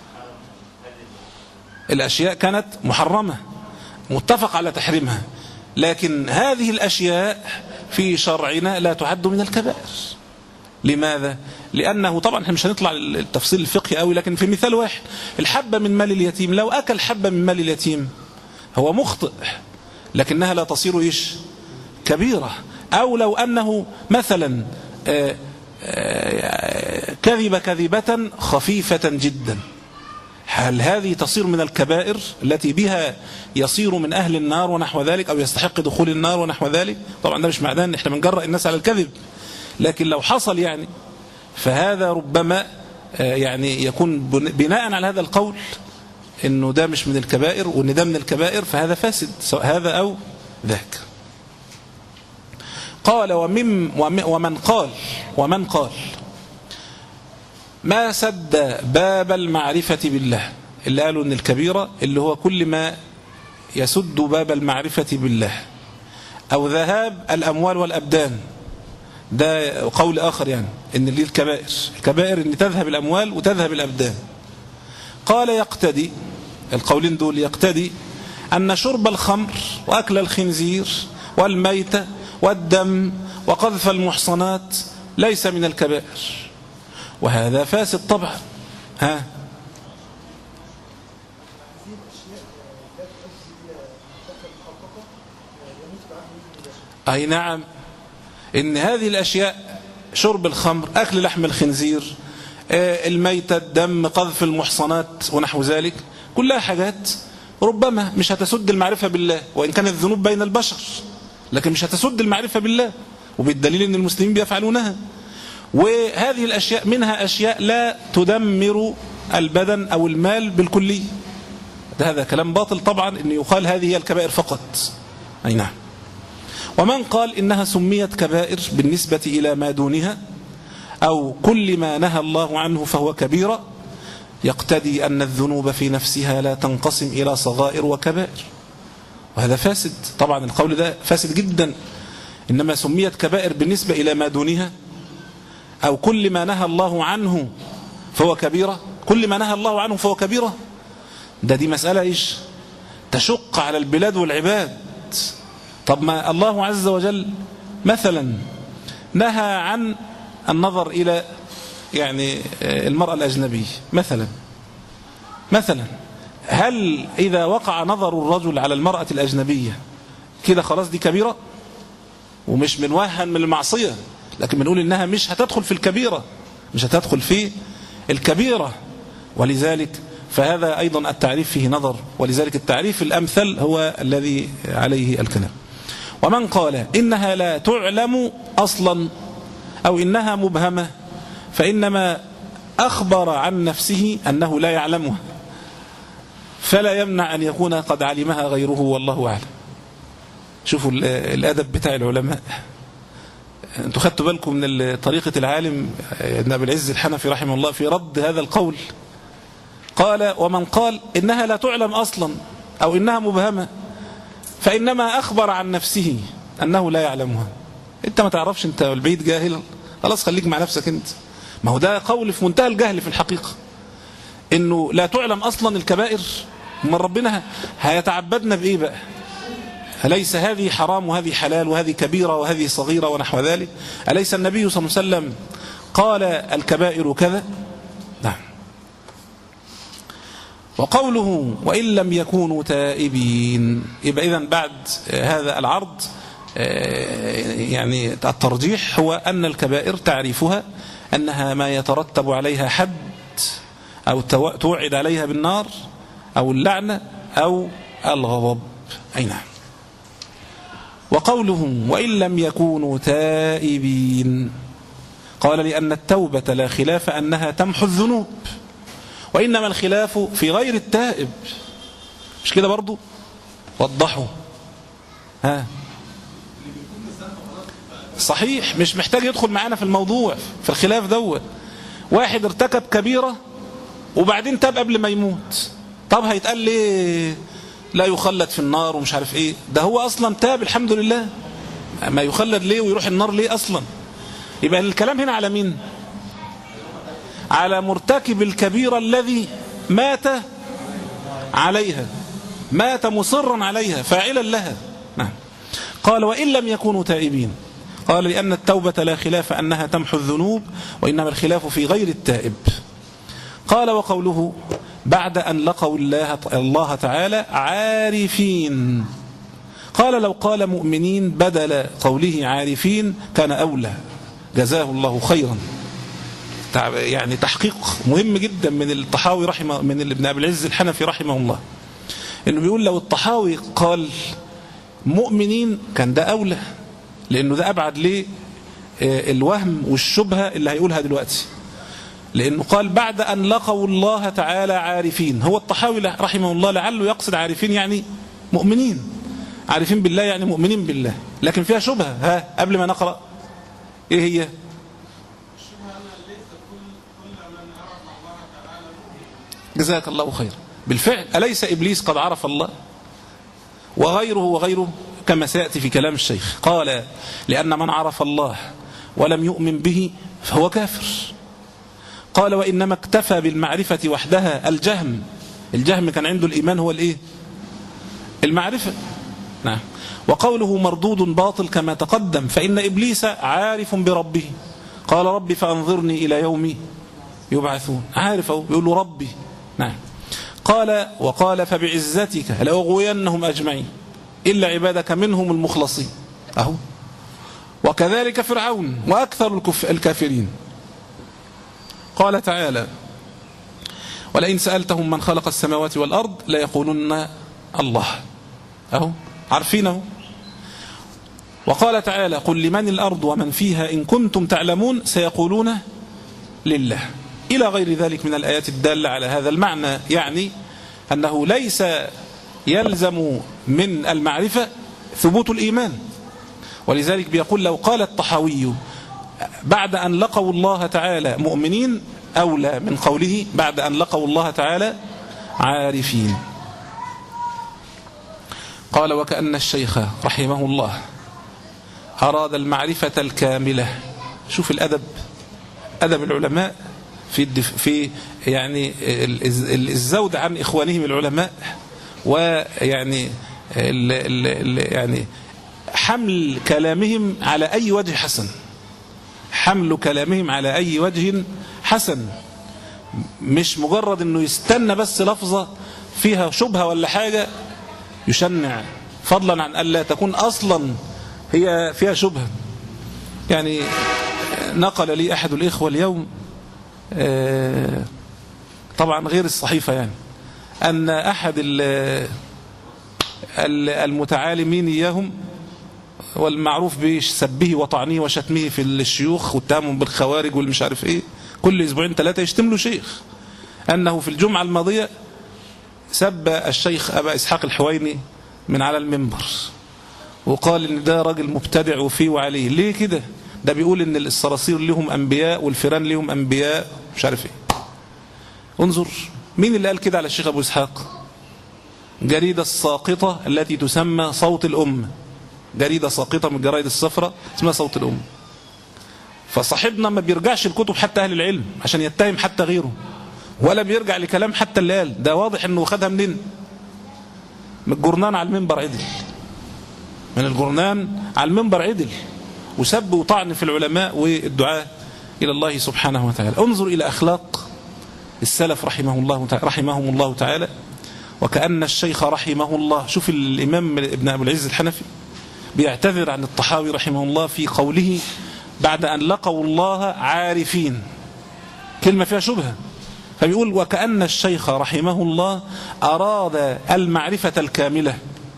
الأشياء كانت محرمة متفق على تحريمها، لكن هذه الأشياء في شرعنا لا تعد من الكبائر. لماذا؟ لأنه طبعا احنا مش هنطلع التفصيل الفقهي قوي، لكن في مثال واحد الحبة من مال اليتيم، لو أكل حبة من مال اليتيم هو مخطئ لكنها لا تصير إيش كبيرة. أو لو أنه مثلا آآ آآ كذب كذبة خفيفة جدا، هل هذه تصير من الكبائر التي بها يصير من أهل النار ونحو ذلك أو يستحق دخول النار ونحو ذلك؟ طبعا ده مش معناه ان احنا بنجرأ الناس على الكذب، لكن لو حصل يعني فهذا ربما يعني يكون بناء على هذا القول انه ده مش من الكبائر وان ده من الكبائر، فهذا فاسد سواء هذا او ذاك. قال ومن ومن قال ومن قال ما سد باب المعرفة بالله، اللي قالوا ان الكبيرة اللي هو كل ما يسد باب المعرفة بالله، او ذهاب الاموال والابدان، ده قول آخر يعني ان اللي الكبائر الكبائر ان تذهب الأموال وتذهب الأبدان. قال يقتدي، القولين دول يقتدي أن شرب الخمر وأكل الخنزير والميتة والدم وقذف المحصنات ليس من الكبائر. وهذا فاسد طبعا. ها أي نعم، إن هذه الأشياء شرب الخمر، أكل لحم الخنزير، الميتة، الدم، قذف المحصنات ونحو ذلك، كلها حاجات ربما مش هتسد المعرفة بالله، وإن كانت الذنوب بين البشر لكن مش هتسد المعرفة بالله، وبالدليل أن المسلمين بيفعلونها. وهذه الأشياء منها أشياء لا تدمر البدن أو المال بالكلية. هذا كلام باطل طبعا أن يقال هذه هي الكبائر فقط. أي نعم. ومن قال إنها سميت كبائر بالنسبة إلى ما دونها أو كل ما نهى الله عنه فهو كبيرة، يقتدي أن الذنوب في نفسها لا تنقسم إلى صغائر وكبائر، وهذا فاسد طبعا. القول ده فاسد جدا. إنما سميت كبائر بالنسبة إلى ما دونها أو كل ما نهى الله عنه فهو كبيرة. كل ما نهى الله عنه فهو كبيرة، ده دي مسألة إيش تشق على البلاد والعباد. طب ما الله عز وجل مثلا نهى عن النظر إلى يعني المرأة الأجنبية مثلا مثلا هل إذا وقع نظر الرجل على المرأة الأجنبية كده خلاص دي كبيرة؟ ومش بنوهن من المعصية، لكن بنقول إنها مش هتدخل في الكبيرة، مش هتدخل في الكبيرة. ولذلك فهذا أيضا التعريف فيه نظر، ولذلك التعريف الأمثل هو الذي عليه الكلام. ومن قال إنها لا تعلم أصلا أو إنها مبهمة فإنما أخبر عن نفسه أنه لا يعلمها، فلا يمنع أن يكون قد علمها غيره والله أعلم. شوفوا الأدب بتاع العلماء. أنتوا خدتوا بالكم من طريقة العالم ابن أبي العز الحنفي رحمه الله في رد هذا القول. قال ومن قال إنها لا تعلم أصلا أو إنها مبهمة فإنما أخبر عن نفسه أنه لا يعلمها. أنت ما تعرفش، أنت والبعيد جاهل، خلاص خليك مع نفسك أنت. ما هو ده قول في منتهى الجهل في الحقيقة، إنه لا تعلم أصلا الكبائر. من ربنا هيتعبدنا بإيه بقى؟ أليس هذه حرام وهذه حلال وهذه كبيرة وهذه صغيرة ونحو ذلك؟ أليس النبي صلى الله عليه وسلم قال الكبائر كذا؟ نعم. وقوله وإن لم يكونوا تائبين، يبقى إذن بعد هذا العرض يعني الترجيح هو أن الكبائر تعريفها أنها ما يترتب عليها حد أو توعد عليها بالنار أو اللعنة أو الغضب. أي نعم. وقوله وإن لم يكونوا تائبين، قال لأن التوبة لا خلاف أنها تمحو الذنوب، وإنما الخلاف في غير التائب. مش كده برضو؟ وضحوا. ها صحيح، مش محتاج يدخل معانا في الموضوع في الخلاف دوت. واحد ارتكب كبيرة وبعدين تاب قبل ما يموت، طب هيتقال ليه لا يخلد في النار ومش عارف ايه؟ ده هو اصلا تاب الحمد لله، ما يخلد ليه ويروح النار ليه اصلا؟ يبقى الكلام هنا على مين؟ على مرتكب الكبيرة الذي مات عليها، مات مصرا عليها فاعلا لها. نعم. قال وإن لم يكونوا تائبين، قال لأن التوبة لا خلاف أنها تمحو الذنوب، وإنما الخلاف في غير التائب. قال وقوله بعد أن لقوا الله, الله تعالى عارفين، قال لو قال مؤمنين بدل قوله عارفين كان أولى، جزاه الله خيرا. يعني تحقيق مهم جدا من الطحاوي رحمه من ابن أبي العز الحنفي رحمه الله، إنه بيقول لو الطحاوي قال مؤمنين كان ده أولى، لأنه ده أبعد ليه الوهم والشبهة اللي هيقولها دلوقتي، لأنه قال بعد أن لقوا الله تعالى عارفين. هو الطحاوي رحمه الله لعله يقصد عارفين يعني مؤمنين، عارفين بالله يعني مؤمنين بالله، لكن فيها شبهة. ها قبل ما نقرأ إيه هي؟ جزاك الله خير. بالفعل أليس إبليس قد عرف الله وغيره وغيره كما سيأتي في كلام الشيخ؟ قال لأن من عرف الله ولم يؤمن به فهو كافر. قال وإنما اكتفى بالمعرفة وحدها الجهم. الجهم كان عنده الإيمان هو الإيه؟ المعرفة. نعم. وقوله مردود باطل كما تقدم، فإن إبليس عارف بربه، قال ربي فأنظرني إلى يوم يبعثون. عارف أهو بيقول له ربي. نعم. قال وقال فبعزتك لأغوينهم أجمعين إلا عبادك منهم المخلصين. أهو. وكذلك فرعون وأكثر الكافرين. قال تعالى ولئن سألتهم من خلق السماوات والأرض ليقولن الله. أهو عارفينه. وقال تعالى قل لمن الأرض ومن فيها إن كنتم تعلمون سيقولون لله، إلى غير ذلك من الآيات الدالة على هذا المعنى. يعني أنه ليس يلزم من المعرفة ثبوت الإيمان. ولذلك بيقول لو قال الطحاوي بعد أن لقوا الله تعالى مؤمنين أولى من قوله بعد أن لقوا الله تعالى عارفين. قال وكأن الشيخ رحمه الله أراد المعرفة الكاملة. شوف الأدب، أدب العلماء في في يعني الزود عن إخوانهم العلماء، ويعني ال ال يعني حمل كلامهم على أي وجه حسن، حمل كلامهم على أي وجه حسن، مش مجرد أنه يستنى بس لفظة فيها شبهة ولا حاجة يشنع، فضلا عن ألا تكون أصلا هي فيها شبهة. يعني نقل لي أحد الإخوة اليوم طبعا غير الصحيفة، يعني أن أحد المتعالمين إياهم والمعروف بسبه وطعنه وشتمه في الشيوخ واتهامهم بالخوارج والمش عارف ايه، كل اسبوعين ثلاثة يشتم له شيخ، أنه في الجمعة الماضية سب الشيخ أبا إسحاق الحويني من على المنبر، وقال إن ده راجل مبتدع وفيه وعليه. ليه كده؟ ده بيقول إن الصراصير لهم أنبياء والفيران لهم أنبياء مش عارف ايه. انظر مين اللي قال كده على الشيخ أبو إسحاق؟ جريدة الساقطة التي تسمى صوت الأمة، جريدة ساقطة من الجرائد الصفراء اسمها صوت الأمة. فصاحبنا ما بيرجعش الكتب حتى أهل العلم عشان يتهم حتى غيره، ولا بيرجع لكلام حتى اللي قال ده. واضح انه خدها منين؟ من الجرنان على المنبر عدل، من الجرنان على المنبر عدل، وسب وطعن في العلماء والدعاء إلى الله سبحانه وتعالى. انظر إلى أخلاق السلف رحمه الله رحمهم الله تعالى. وكأن الشيخ رحمه الله، شوف الإمام ابن أبي العز الحنفي بيعتذر عن الطحاوي رحمه الله في قوله بعد أن لقوا الله عارفين، كلمة فيها شبهة، فبيقول وكأن الشيخ رحمه الله أراد المعرفة الكاملة،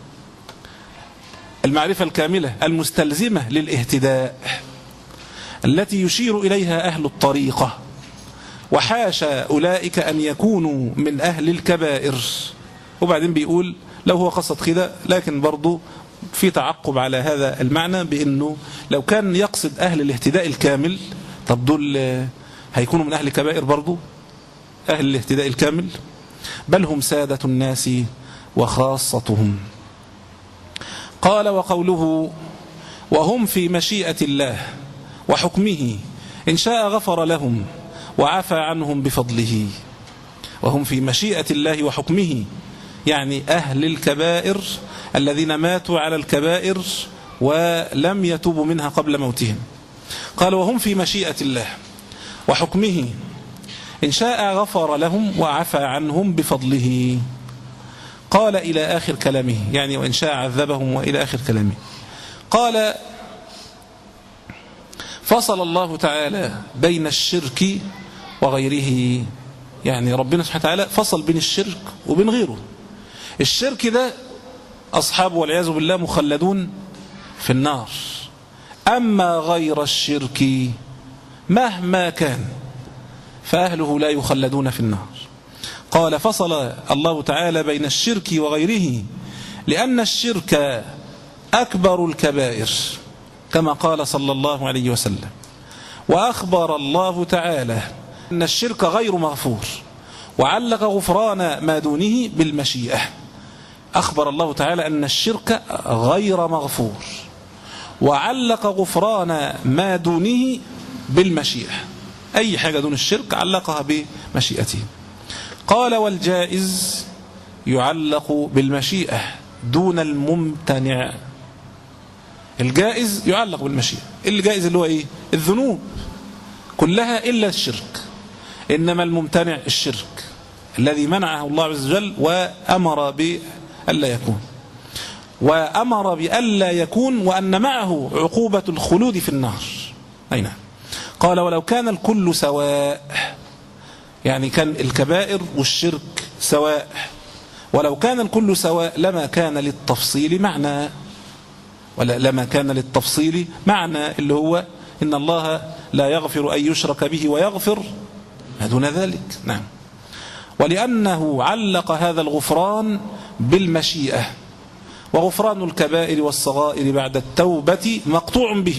المعرفة الكاملة المستلزمة للاهتداء التي يشير إليها أهل الطريقة، وحاشا أولئك أن يكونوا من أهل الكبائر. وبعدين بيقول لو هو قصد كده، لكن برضو في تعقب على هذا المعنى بأنه لو كان يقصد أهل الاهتداء الكامل، طب دول هيكونوا من أهل الكبائر برضو؟ أهل الاهتداء الكامل بل هم سادة الناس وخاصتهم. قال وقوله وهم في مشيئة الله وحكمه إن شاء غفر لهم وعفى عنهم بفضله. وهم في مشيئة الله وحكمه يعني أهل الكبائر الذين ماتوا على الكبائر ولم يتوبوا منها قبل موتهم. قال وهم في مشيئة الله وحكمه إن شاء غفر لهم وعفى عنهم بفضله. قال إلى آخر كلامه، يعني وإن شاء عذبهم وإلى آخر كلامه. قال فصل الله تعالى بين الشرك وغيره، يعني ربنا سبحانه وتعالى فصل بين الشرك وبين غيره. الشرك ده أصحابه والعياذ بالله مخلدون في النار، أما غير الشرك مهما كان فأهله لا يخلدون في النار. قال فصل الله تعالى بين الشرك وغيره لأن الشرك أكبر الكبائر كما قال صلى الله عليه وسلم. وأخبر الله تعالى أن الشرك غير مغفور، وعلق غفران ما دونه بالمشيئة. أخبر الله تعالى أن الشرك غير مغفور، وعلق غفران ما دونه بالمشيئة. أي حاجة دون الشرك علقها بمشيئته. قال والجائز يعلق بالمشيئة دون الممتنع. الجائز يعلق بالمشيئة. الجائز اللي هو إيه؟ الذنوب كلها إلا الشرك. إنما الممتنع الشرك الذي منعه الله عز وجل وأمر بألا يكون، وأمر بألا يكون وأن معه عقوبة الخلود في النار. أين قال ولو كان الكل سواء، يعني كان الكبائر والشرك سواء، ولو كان الكل سواء لما كان للتفصيل معنى، ولا لما كان للتفصيل معنى اللي هو إن الله لا يغفر أن يشرك به ويغفر ما دون ذلك. نعم. ولأنه علق هذا الغفران بالمشيئة، وغفران الكبائر والصغائر بعد التوبة مقطوع به،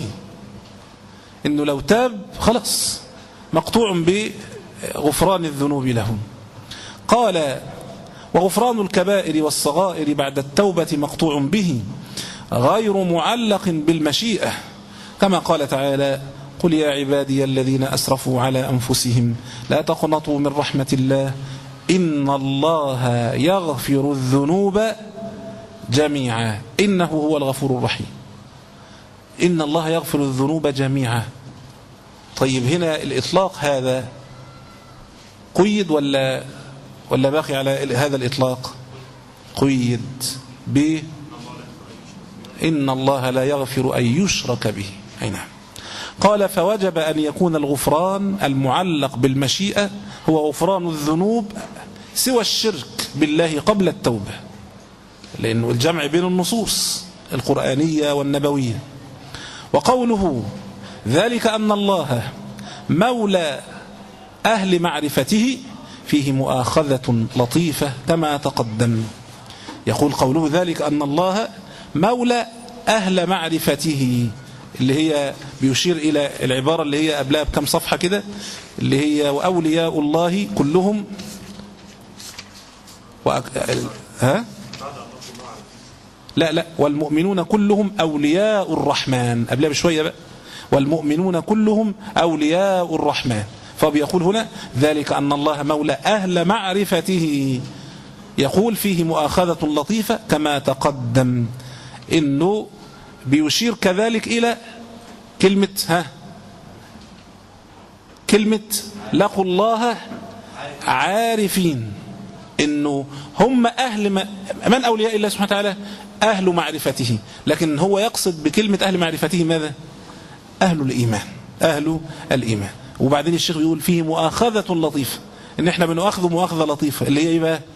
إنه لو تاب خلاص مقطوع بغفران الذنوب لهم. قال وغفران الكبائر والصغائر بعد التوبة مقطوع به غير معلق بالمشيئة، كما قال تعالى قل يا عبادي الذين أسرفوا على أنفسهم لا تقنطوا من رحمة الله إن الله يغفر الذنوب جميعا إنه هو الغفور الرحيم. إن الله يغفر الذنوب جميعا. طيب هنا الإطلاق هذا قيد ولا ولا باقي على هذا الإطلاق؟ قيد ب إن الله لا يغفر أن يشرك به. أي نعم. قال فوجب أن يكون الغفران المعلق بالمشيئة هو غفران الذنوب سوى الشرك بالله قبل التوبة، لأنه الجمع بين النصوص القرآنية والنبوية. وقوله ذلك أن الله مولى أهل معرفته فيه مؤاخذة لطيفة كما تقدم. يقول قوله ذلك أن الله مولى أهل معرفته، اللي هي بيشير إلى العبارة اللي هي قبلها بكم صفحة كده، اللي هي وأولياء الله كلهم وأك... ها؟ لا لا والمؤمنون كلهم أولياء الرحمن، قبلها بشوية بقى والمؤمنون كلهم أولياء الرحمن. فبيقول هنا ذلك أن الله مولى أهل معرفته، يقول فيه مؤاخذة لطيفة كما تقدم، إنه بيشير كذلك إلى كلمة ها كلمة لقوا الله عارفين، إنه هم أهل ما من أولياء الله سبحانه وتعالى أهل معرفته، لكن هو يقصد بكلمة أهل معرفته ماذا؟ أهل الإيمان، أهل الإيمان. وبعدين الشيخ يقول فيه مؤاخذة لطيفة، إن إحنا بنؤاخذ مؤاخذة لطيفة اللي هي إيه بقى؟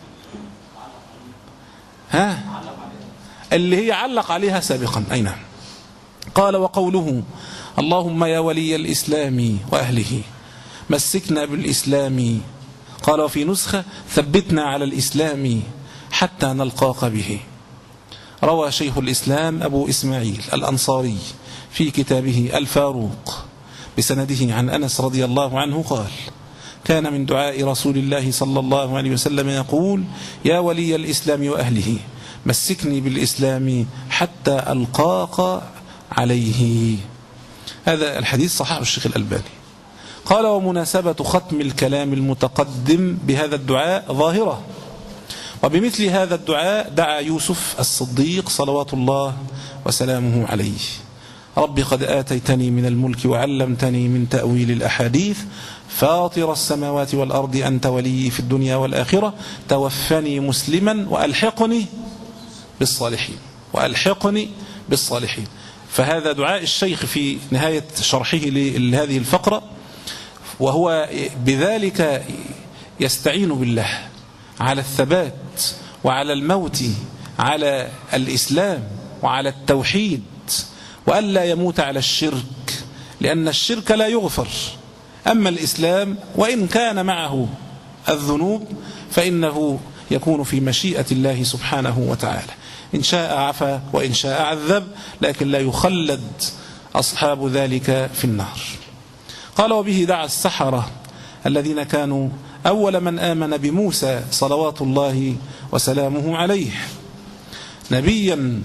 ها اللي هي علق عليها سابقا. أين قال وقوله اللهم يا ولي الإسلام وأهله مسكنا بالإسلام، قال وفي نسخة ثبتنا على الإسلام حتى نلقاك به. روى شيخ الإسلام أبو إسماعيل الأنصاري في كتابه الفاروق بسنده عن أنس رضي الله عنه قال كان من دعاء رسول الله صلى الله عليه وسلم يقول يا ولي الإسلام وأهله مسكني بالإسلام حتى ألقاك عليه. هذا الحديث صححه الشيخ الألباني. قال ومناسبة ختم الكلام المتقدم بهذا الدعاء ظاهرة، وبمثل هذا الدعاء دعا يوسف الصديق صلوات الله وسلامه عليه رب قد آتيتني من الملك وعلمتني من تأويل الأحاديث فاطر السماوات والأرض أنت ولي في الدنيا والآخرة توفني مسلما وألحقني بالصالحين وألحقني بالصالحين. فهذا دعاء الشيخ في نهاية شرحه لهذه الفقرة، وهو بذلك يستعين بالله على الثبات وعلى الموت على الإسلام وعلى التوحيد، وألا يموت على الشرك، لأن الشرك لا يغفر. أما الإسلام وإن كان معه الذنوب فإنه يكون في مشيئة الله سبحانه وتعالى، إن شاء عفا وإن شاء عذب، لكن لا يخلد أصحاب ذلك في النار. قال وبه دعا السحرة الذين كانوا أول من آمن بموسى صلوات الله وسلامه عليه نبيا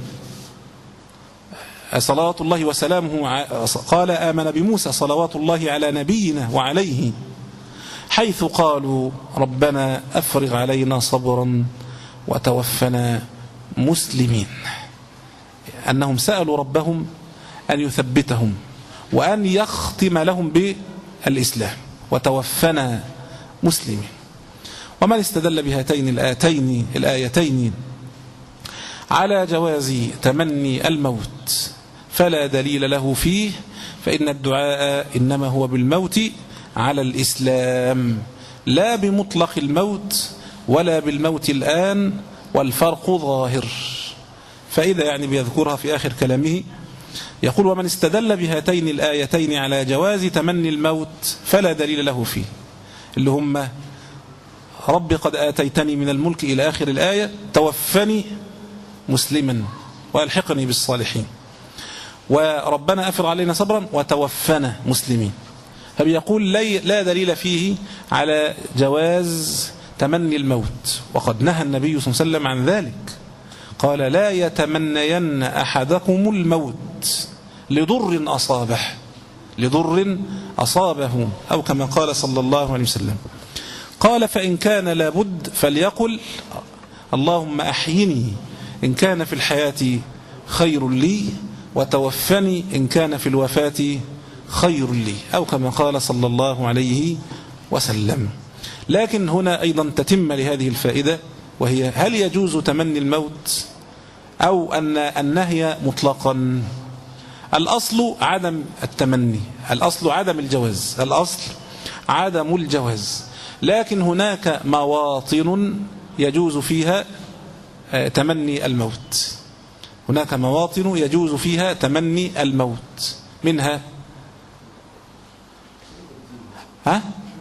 صلوات الله وسلامه، قال آمن بموسى صلوات الله على نبينا وعليه، حيث قالوا ربنا أفرغ علينا صبرا وتوفنا مسلمين، أنهم سألوا ربهم أن يثبتهم وأن يختم لهم بالإسلام وتوفنا مسلمين. ومن استدل بهاتين الآيتين الآيتين على جواز تمني الموت فلا دليل له فيه، فإن الدعاء إنما هو بالموت على الإسلام لا بمطلق الموت ولا بالموت الآن، والفرق ظاهر. فإذا يعني بيذكرها في آخر كلامه يقول: ومن استدل بهاتين الآيتين على جواز تمني الموت فلا دليل له فيه، اللي هم رب قد آتيتني من الملك إلى آخر الآية، توفني مسلما وألحقني بالصالحين، وربنا أفر علينا صبرا وتوفنا مسلمين. فبيقول لا دليل فيه على جواز تمني الموت، وقد نهى النبي صلى الله عليه وسلم عن ذلك، قال: لا يتمنين أحدكم الموت لضر أصابه لضر أصابه أو كما قال صلى الله عليه وسلم. قال: فإن كان لابد فليقل: اللهم أحيني إن كان في الحياة خير لي، وتوفني إن كان في الوفاة خير لي، أو كما قال صلى الله عليه وسلم. لكن هنا أيضا تتم لهذه الفائدة، وهي: هل يجوز تمني الموت أو أن النهي مطلقا؟ الأصل عدم التمني، الأصل عدم الجواز، الأصل عدم الجواز، لكن هناك مواطن يجوز فيها تمني الموت، هناك مواطن يجوز فيها تمني الموت، منها ها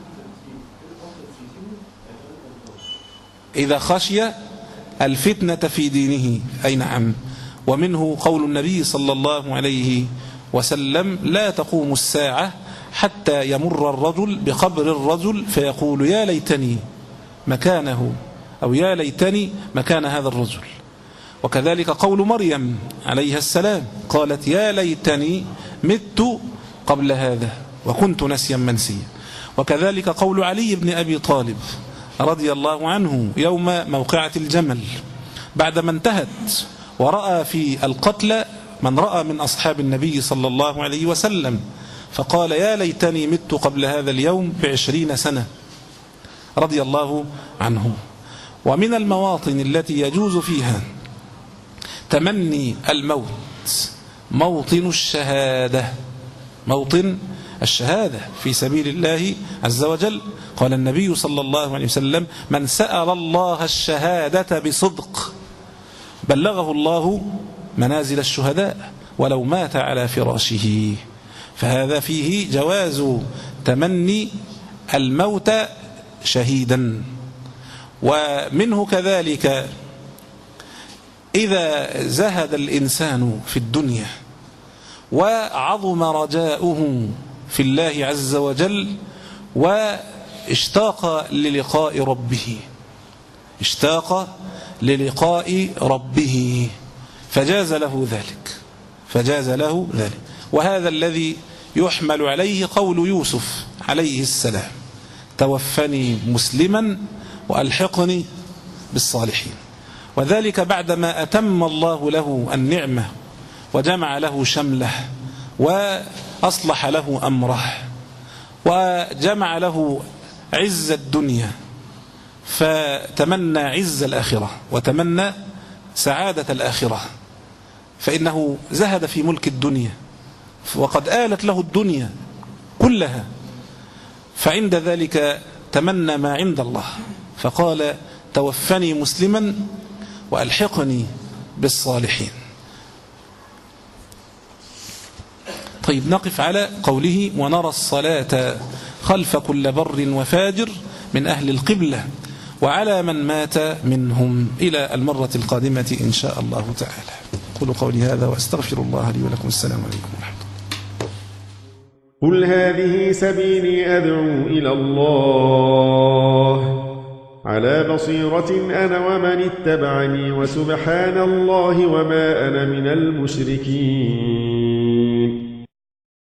إذا خشي الفتنة في دينه، أي نعم. ومنه قول النبي صلى الله عليه وسلم: لا تقوم الساعة حتى يمر الرجل بقبر الرجل فيقول: يا ليتني مكانه، أو يا ليتني مكان هذا الرجل. وكذلك قول مريم عليها السلام، قالت: يا ليتني مت قبل هذا وكنت نسيا منسيا. وكذلك قول علي بن أبي طالب رضي الله عنه يوم موقعة الجمل بعدما انتهت ورأى في القتل من رأى من أصحاب النبي صلى الله عليه وسلم، فقال: يا ليتني مت قبل هذا اليوم بعشرين سنة، رضي الله عنه. ومن المواطن التي يجوز فيها تمني الموت موطن الشهادة، موطن الشهادة في سبيل الله عز وجل. قال النبي صلى الله عليه وسلم: من سأل الله الشهادة بصدق بلغه الله منازل الشهداء ولو مات على فراشه. فهذا فيه جواز تمني الموت شهيدا. ومنه كذلك إذا زهد الإنسان في الدنيا وعظم رجاؤه في الله عز وجل واشتاق للقاء ربه اشتاق للقاء ربه فجاز له ذلك فجاز له ذلك وهذا الذي يحمل عليه قول يوسف عليه السلام: توفني مسلما وألحقني بالصالحين. وذلك بعدما أتم الله له النعمة وجمع له شمله وأصلح له أمره وجمع له عز الدنيا، فتمنى عز الآخرة وتمنى سعادة الآخرة، فإنه زهد في ملك الدنيا وقد آلت له الدنيا كلها، فعند ذلك تمنى ما عند الله فقال: توفني مسلما وألحقني بالصالحين. طيب، نقف على قوله: ونرى الصلاة خلف كل بر وفاجر من أهل القبلة وعلى من مات منهم، إلى المرة القادمة إن شاء الله تعالى. قولوا قولي هذا وأستغفر الله لي ولكم. السلام عليكم ورحمة الله. قل هذه سبيلي أدعو إلى الله على بصيرة أنا ومن اتبعني، وسبحان الله وما أنا من المشركين.